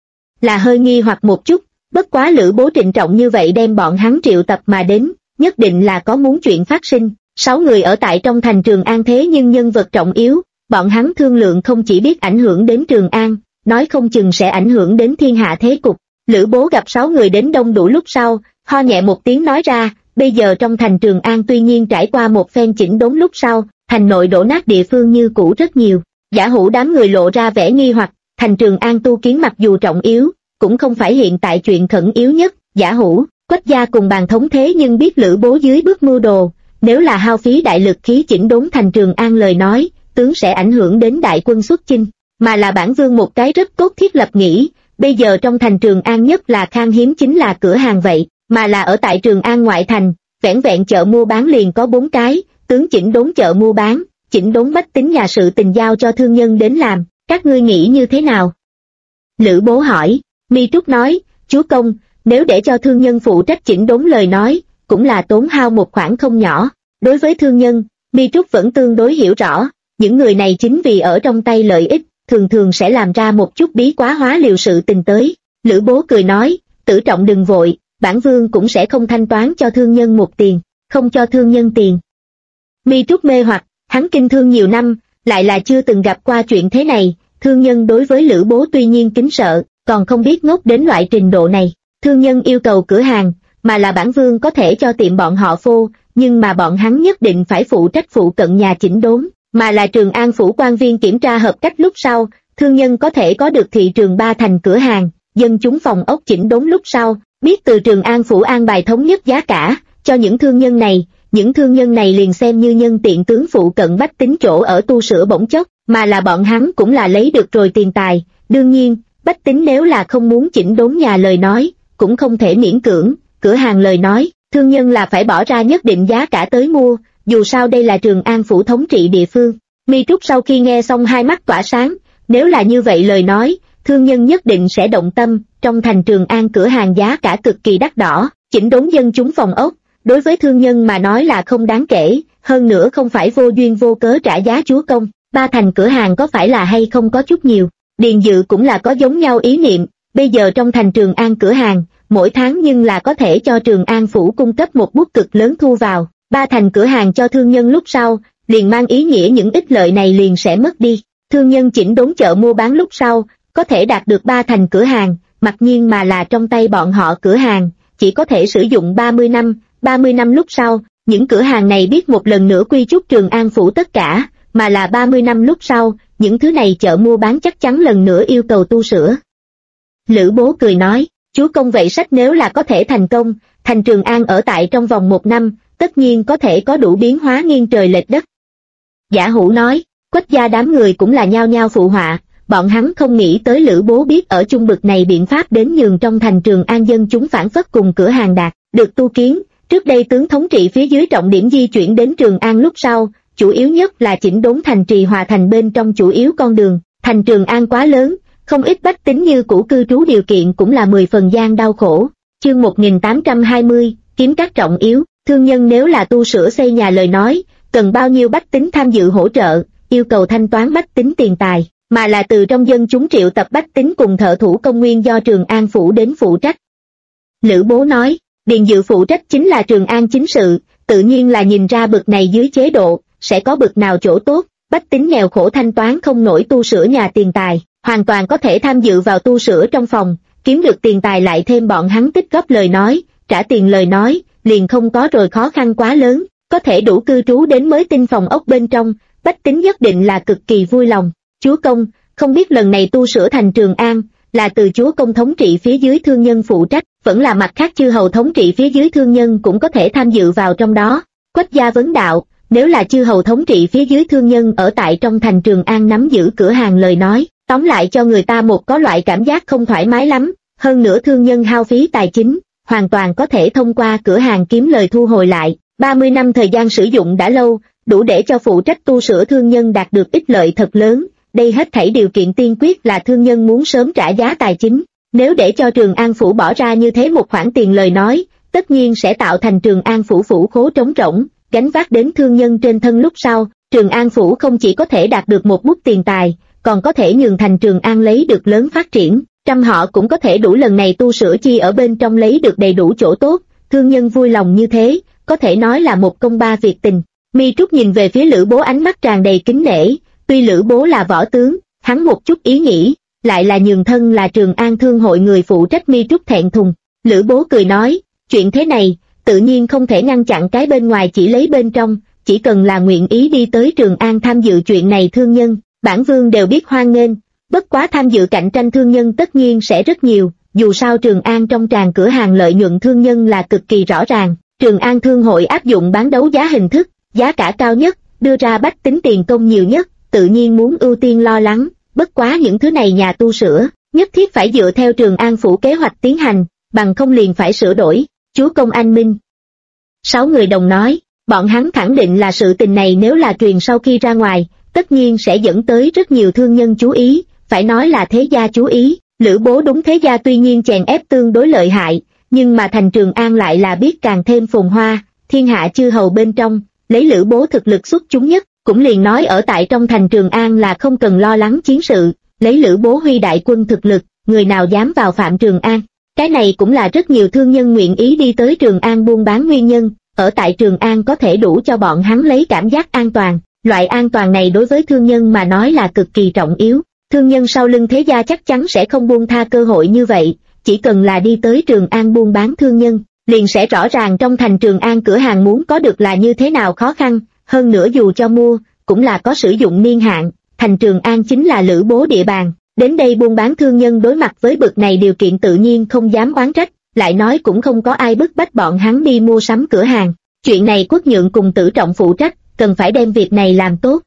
là hơi nghi hoặc một chút, bất quá Lữ Bố trịnh trọng như vậy đem bọn hắn triệu tập mà đến, nhất định là có muốn chuyện phát sinh. 6 người ở tại trong thành Trường An thế nhưng nhân vật trọng yếu, bọn hắn thương lượng không chỉ biết ảnh hưởng đến Trường An, nói không chừng sẽ ảnh hưởng đến thiên hạ thế cục. Lữ Bố gặp 6 người đến đông đủ lúc sau, ho nhẹ một tiếng nói ra, bây giờ trong thành Trường An tuy nhiên trải qua một phen chỉnh đốn lúc sau, thành nội đổ nát địa phương như cũ rất nhiều. Giả Hữu đám người lộ ra vẻ nghi hoặc, thành Trường An tu kiến mặc dù trọng yếu, cũng không phải hiện tại chuyện khẩn yếu nhất. Giả Hữu, Quách Gia cùng Bàn Thống thế nhưng biết Lữ Bố dưới bước mưu đồ, nếu là hao phí đại lực khí chỉnh đốn thành Trường An lời nói, tướng sẽ ảnh hưởng đến đại quân xuất chinh, mà là bản vương một cái rất tốt thiết lập nghĩ, bây giờ trong thành Trường An nhất là khan hiếm chính là cửa hàng vậy, mà là ở tại Trường An ngoại thành, vẻn vẹn chợ mua bán liền có 4 cái, tướng chỉnh đốn chợ mua bán, chỉnh đốn bách tính nhà sự tình giao cho thương nhân đến làm, các ngươi nghĩ như thế nào? Lữ Bố hỏi. Mi Trúc nói, chúa công, nếu để cho thương nhân phụ trách chỉnh đốn lời nói, cũng là tốn hao một khoản không nhỏ. Đối với thương nhân, Mi Trúc vẫn tương đối hiểu rõ, những người này chính vì ở trong tay lợi ích, thường thường sẽ làm ra một chút bí quá hóa liều sự tình tới. Lữ Bố cười nói, Tử Trọng đừng vội, bản vương cũng sẽ không thanh toán cho thương nhân một tiền, không cho thương nhân tiền. Mi Trúc mê hoặc, hắn kinh thương nhiều năm, lại là chưa từng gặp qua chuyện thế này, thương nhân đối với Lữ Bố tuy nhiên kính sợ, còn không biết ngốc đến loại trình độ này. Thương nhân yêu cầu cửa hàng, mà là bản vương có thể cho tiệm bọn họ phô, nhưng mà bọn hắn nhất định phải phụ trách phụ cận nhà chỉnh đốn, mà là Trường An phủ quan viên kiểm tra hợp cách lúc sau, thương nhân có thể có được thị trường 3 thành cửa hàng, dân chúng phòng ốc chỉnh đốn lúc sau, biết từ Trường An phủ an bài thống nhất giá cả, cho những thương nhân này liền xem như nhân tiện tướng phụ cận bách tính chỗ ở tu sửa bỗng chốc, mà là bọn hắn cũng là lấy được rồi tiền tài. Đương nhiên, bách tính nếu là không muốn chỉnh đốn nhà lời nói, cũng không thể miễn cưỡng, cửa hàng lời nói, thương nhân là phải bỏ ra nhất định giá cả tới mua, dù sao đây là Trường An phủ thống trị địa phương. Mi Trúc sau khi nghe xong hai mắt tỏa sáng, nếu là như vậy lời nói, thương nhân nhất định sẽ động tâm, trong thành Trường An cửa hàng giá cả cực kỳ đắt đỏ, chỉnh đốn dân chúng phòng ốc, đối với thương nhân mà nói là không đáng kể, hơn nữa không phải vô duyên vô cớ trả giá chúa công, 3 thành cửa hàng có phải là hay không có chút nhiều. Điền Dự cũng là có giống nhau ý niệm, bây giờ trong thành Trường An cửa hàng, mỗi tháng nhưng là có thể cho Trường An phủ cung cấp một bút cực lớn thu vào, 3 thành cửa hàng cho thương nhân lúc sau, liền mang ý nghĩa những ích lợi này liền sẽ mất đi. Thương nhân chỉnh đốn chợ mua bán lúc sau, có thể đạt được 3 thành cửa hàng, mặc nhiên mà là trong tay bọn họ cửa hàng, chỉ có thể sử dụng 30 năm lúc sau, những cửa hàng này biết một lần nữa quy chúc Trường An phủ tất cả, mà là 30 năm lúc sau, những thứ này chợ mua bán chắc chắn lần nữa yêu cầu tu sửa. Lữ Bố cười nói, chúa công vậy sách nếu là có thể thành công, thành Trường An ở tại trong vòng 1 năm, tất nhiên có thể có đủ biến hóa nghiêng trời lệch đất. Giả Hữu nói, Quách Gia đám người cũng là nhao nhao phụ họa, bọn hắn không nghĩ tới Lữ Bố biết ở chung bực này biện pháp đến nhường trong thành Trường An dân chúng phản phất cùng cửa hàng đạt được tu kiến. Trước đây tướng thống trị phía dưới trọng điểm di chuyển đến Trường An lúc sau, chủ yếu nhất là chỉnh đốn thành trì Hòa Thành bên trong chủ yếu con đường. Thành Trường An quá lớn, không ít bách tính như cũ cư trú điều kiện cũng là 10 phần gian đau khổ. Chương 1820, kiếm các trọng yếu. Thương nhân nếu là tu sửa xây nhà lời nói, cần bao nhiêu bách tính tham dự hỗ trợ, yêu cầu thanh toán bách tính tiền tài, mà là từ trong dân chúng triệu tập bách tính cùng thợ thủ công nguyên do Trường An phủ đến phụ trách. Lữ Bố nói, Điền Dự phụ trách chính là Trường An chính sự, tự nhiên là nhìn ra bực này dưới chế độ, sẽ có bực nào chỗ tốt, bách tính nghèo khổ thanh toán không nổi tu sửa nhà tiền tài, hoàn toàn có thể tham dự vào tu sửa trong phòng, kiếm được tiền tài lại thêm bọn hắn tích góp lời nói, trả tiền lời nói, liền không có rồi khó khăn quá lớn, có thể đủ cư trú đến mới tinh phòng ốc bên trong, bách tính nhất định là cực kỳ vui lòng. Chúa công, không biết lần này tu sửa thành Trường An, là từ chúa công thống trị phía dưới thương nhân phụ trách, vẫn là mặt khác chư hầu thống trị phía dưới thương nhân cũng có thể tham dự vào trong đó. Quách gia vấn đạo, nếu là chư hầu thống trị phía dưới thương nhân ở tại trong thành Trường An nắm giữ cửa hàng lời nói, tóm lại cho người ta một có loại cảm giác không thoải mái lắm, hơn nữa thương nhân hao phí tài chính, hoàn toàn có thể thông qua cửa hàng kiếm lời thu hồi lại. 30 năm thời gian sử dụng đã lâu, đủ để cho phụ trách tu sửa thương nhân đạt được ích lợi thật lớn. Đây hết thảy điều kiện tiên quyết là thương nhân muốn sớm trả giá tài chính. Nếu để cho Trường An phủ bỏ ra như thế một khoản tiền lời nói, tất nhiên sẽ tạo thành Trường An phủ phủ khố trống rỗng, gánh vác đến thương nhân trên thân lúc sau. Trường An phủ không chỉ có thể đạt được một bút tiền tài, còn có thể nhường thành Trường An lấy được lớn phát triển. Trăm họ cũng có thể đủ lần này tu sửa chi ở bên trong lấy được đầy đủ chỗ tốt. Thương nhân vui lòng như thế, có thể nói là một công ba việc tình. Mi Trúc nhìn về phía Lữ Bố ánh mắt tràn đầy kính nể. Tuy Lữ Bố là võ tướng, hắn một chút ý nghĩ, lại là nhường thân là Trường An thương hội người phụ trách. Mi Trúc thẹn thùng. Lữ Bố cười nói, chuyện thế này, tự nhiên không thể ngăn chặn cái bên ngoài chỉ lấy bên trong, chỉ cần là nguyện ý đi tới Trường An tham dự chuyện này thương nhân, bản vương đều biết hoan nghênh, bất quá tham dự cạnh tranh thương nhân tất nhiên sẽ rất nhiều, dù sao Trường An trong tràng cửa hàng lợi nhuận thương nhân là cực kỳ rõ ràng, Trường An thương hội áp dụng bán đấu giá hình thức, giá cả cao nhất, đưa ra bách tính tiền công nhiều nhất, tự nhiên muốn ưu tiên lo lắng, bất quá những thứ này nhà tu sửa, nhất thiết phải dựa theo Trường An phủ kế hoạch tiến hành, bằng không liền phải sửa đổi. Chúa công anh minh. 6 người đồng nói, bọn hắn khẳng định là sự tình này nếu là truyền sau khi ra ngoài, tất nhiên sẽ dẫn tới rất nhiều thương nhân chú ý, phải nói là thế gia chú ý. Lữ Bố đúng thế gia tuy nhiên chèn ép tương đối lợi hại, nhưng mà thành Trường An lại là biết càng thêm phồn hoa, thiên hạ chư hầu bên trong, lấy Lữ Bố thực lực xuất chúng nhất, cũng liền nói ở tại trong thành Trường An là không cần lo lắng chiến sự, lấy Lữ Bố huy đại quân thực lực, người nào dám vào phạm Trường An. Cái này cũng là rất nhiều thương nhân nguyện ý đi tới Trường An buôn bán nguyên nhân, ở tại Trường An có thể đủ cho bọn hắn lấy cảm giác an toàn, loại an toàn này đối với thương nhân mà nói là cực kỳ trọng yếu. Thương nhân sau lưng thế gia chắc chắn sẽ không buông tha cơ hội như vậy, chỉ cần là đi tới Trường An buôn bán thương nhân, liền sẽ rõ ràng trong thành Trường An cửa hàng muốn có được là như thế nào khó khăn, hơn nữa dù cho mua, cũng là có sử dụng niên hạn, thành Trường An chính là Lữ Bố địa bàn, đến đây buôn bán thương nhân đối mặt với bực này điều kiện tự nhiên không dám oán trách, lại nói cũng không có ai bức bách bọn hắn đi mua sắm cửa hàng, chuyện này Quốc Nhượng cùng Tử Trọng phụ trách, cần phải đem việc này làm tốt.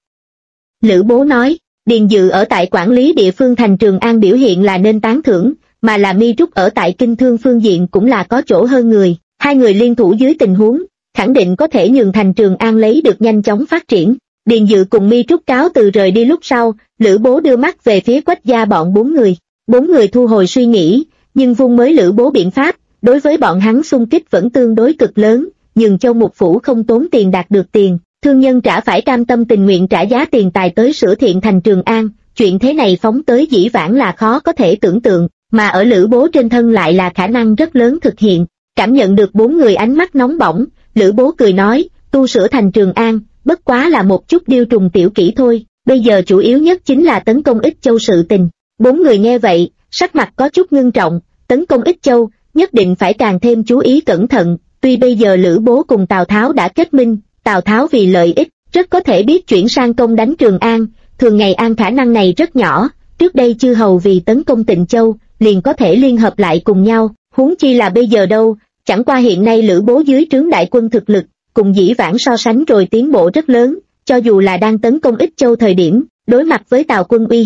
Lữ Bố nói, Điền Dự ở tại quản lý địa phương thành Trường An biểu hiện là nên tán thưởng, mà là Mi Trúc ở tại kinh thương phương diện cũng là có chỗ hơn người, hai người liên thủ dưới tình huống, khẳng định có thể nhường thành Trường An lấy được nhanh chóng phát triển. Điền Dự cùng Mi Trúc cáo từ rời đi lúc sau, Lữ Bố đưa mắt về phía Quách gia bọn 4 người. 4 người thu hồi suy nghĩ, nhưng vung mới Lữ Bố biện pháp, đối với bọn hắn xung kích vẫn tương đối cực lớn, nhường Châu Mục Phủ không tốn tiền đạt được tiền, thương nhân trả phải cam tâm tình nguyện trả giá tiền tài tới sửa thiện thành Trường An, chuyện thế này phóng tới dĩ vãng là khó có thể tưởng tượng, mà ở Lữ Bố trên thân lại là khả năng rất lớn thực hiện. Cảm nhận được 4 người ánh mắt nóng bỏng, Lữ Bố cười nói, tu sửa thành Trường An, bất quá là một chút điêu trùng tiểu kỹ thôi, bây giờ chủ yếu nhất chính là tấn công Ích Châu sự tình. 4 người nghe vậy, sắc mặt có chút ngưng trọng, tấn công Ích Châu, nhất định phải càng thêm chú ý cẩn thận, tuy bây giờ Lữ Bố cùng Tào Tháo đã kết minh, Tào Tháo vì lợi ích, rất có thể biết chuyển sang công đánh Trường An, thường ngày An khả năng này rất nhỏ, trước đây chư hầu vì tấn công Tịnh Châu, liền có thể liên hợp lại cùng nhau, huống chi là bây giờ đâu, chẳng qua hiện nay Lữ Bố dưới trướng đại quân thực lực, cùng dĩ vãng so sánh rồi tiến bộ rất lớn, cho dù là đang tấn công Ích Châu thời điểm, đối mặt với Tào quân uy hiếp,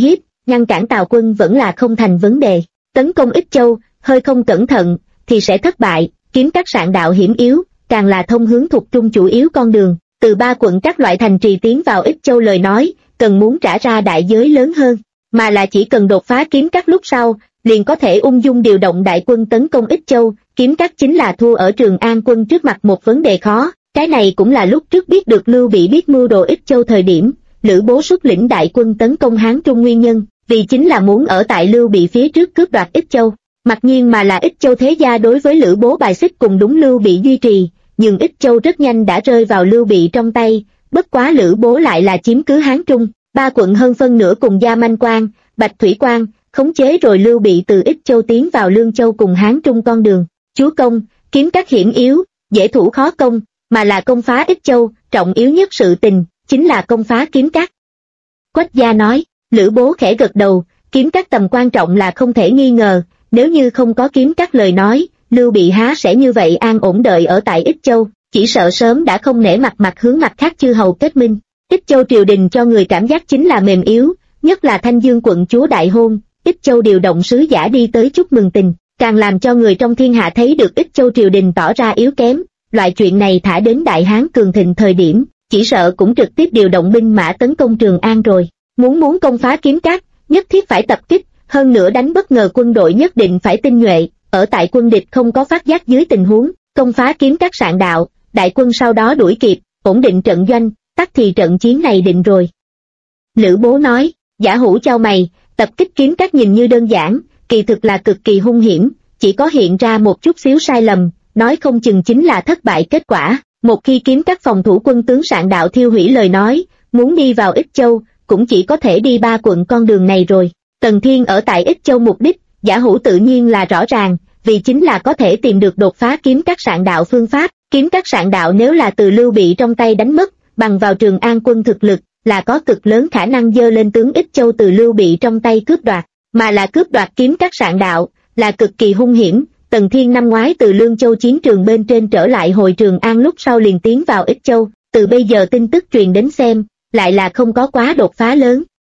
ngăn cản Tào quân vẫn là không thành vấn đề. Tấn công Ích Châu, hơi không cẩn thận, thì sẽ thất bại, kiếm các sạn đạo hiểm yếu, càng là thông hướng thuộc trung chủ yếu con đường. Từ 3 quận các loại thành trì tiến vào Ích Châu lời nói, cần muốn trả ra đại giới lớn hơn, mà là chỉ cần đột phá kiếm các lúc sau, liền có thể ung dung điều động đại quân tấn công Ích Châu. Kiếm các chính là thua ở Trường An quân trước mặt một vấn đề khó. Cái này cũng là lúc trước biết được Lưu Bị biết mưu đồ Ích Châu thời điểm, Lữ Bố xuất lĩnh đại quân tấn công Hán Trung nguyên nhân, vì chính là muốn ở tại Lưu Bị phía trước cướp đoạt Ích Châu. Mặc nhiên mà là Ích Châu thế gia đối với Lữ Bố bài xích cùng đúng Lưu Bị duy trì, nhưng Ích Châu rất nhanh đã rơi vào Lưu Bị trong tay, bất quá Lữ Bố lại là chiếm cứ Hán Trung, 3 quận hơn phân nửa cùng Gia Manh Quan, Bạch Thủy Quan, khống chế rồi Lưu Bị từ Ích Châu tiến vào Lương Châu cùng Hán Trung con đường. Chúa công, kiếm các hiểm yếu, dễ thủ khó công, mà là công phá Ích Châu, trọng yếu nhất sự tình, chính là công phá kiếm các. Quách gia nói, Lữ Bố khẽ gật đầu, kiếm các tầm quan trọng là không thể nghi ngờ, nếu như không có kiếm các lời nói, Lưu Bị há sẽ như vậy an ổn đợi ở tại Ích Châu, chỉ sợ sớm đã không nể mặt hướng mặt khác chư hầu kết minh. Ích Châu triều đình cho người cảm giác chính là mềm yếu, nhất là Thanh Dương quận chúa đại hôn, Ích Châu điều động sứ giả đi tới chúc mừng tình, càng làm cho người trong thiên hạ thấy được Ích Châu triều đình tỏ ra yếu kém. Loại chuyện này thả đến Đại Hán cường thịnh thời điểm, chỉ sợ cũng trực tiếp điều động binh mã tấn công Trường An rồi. Muốn công phá kiếm các, nhất thiết phải tập kích, hơn nữa đánh bất ngờ quân đội nhất định phải tinh nhuệ, ở tại quân địch không có phát giác dưới tình huống, công phá kiếm các sạn đạo, đại quân sau đó đuổi kịp, ổn định trận doanh, tắc thì trận chiến này định rồi. Lữ Bố nói, Giả Hữu chau mày, tập kích kiếm các nhìn như đơn giản, kỳ thực là cực kỳ hung hiểm, chỉ có hiện ra một chút xíu sai lầm, nói không chừng chính là thất bại kết quả. Một khi kiếm các phòng thủ quân tướng sạn đạo thiêu hủy lời nói, muốn đi vào Ích Châu, cũng chỉ có thể đi 3 quận con đường này rồi. Tần Thiên ở tại Ích Châu mục đích, Giả Hữu tự nhiên là rõ ràng, vì chính là có thể tìm được đột phá kiếm các sạn đạo phương pháp. Kiếm các sạn đạo nếu là từ Lưu Bị trong tay đánh mất, bằng vào Trường An quân thực lực, là có cực lớn khả năng dơ lên tướng Ích Châu từ Lưu Bị trong tay cướp đoạt, mà là cướp đoạt kiếm các sạn đạo, là cực kỳ hung hiểm. Tần Thiên năm ngoái từ Lương Châu chiến trường bên trên trở lại hồi Trường An lúc sau liền tiến vào Ích Châu, từ bây giờ tin tức truyền đến xem, lại là không có quá đột phá lớn.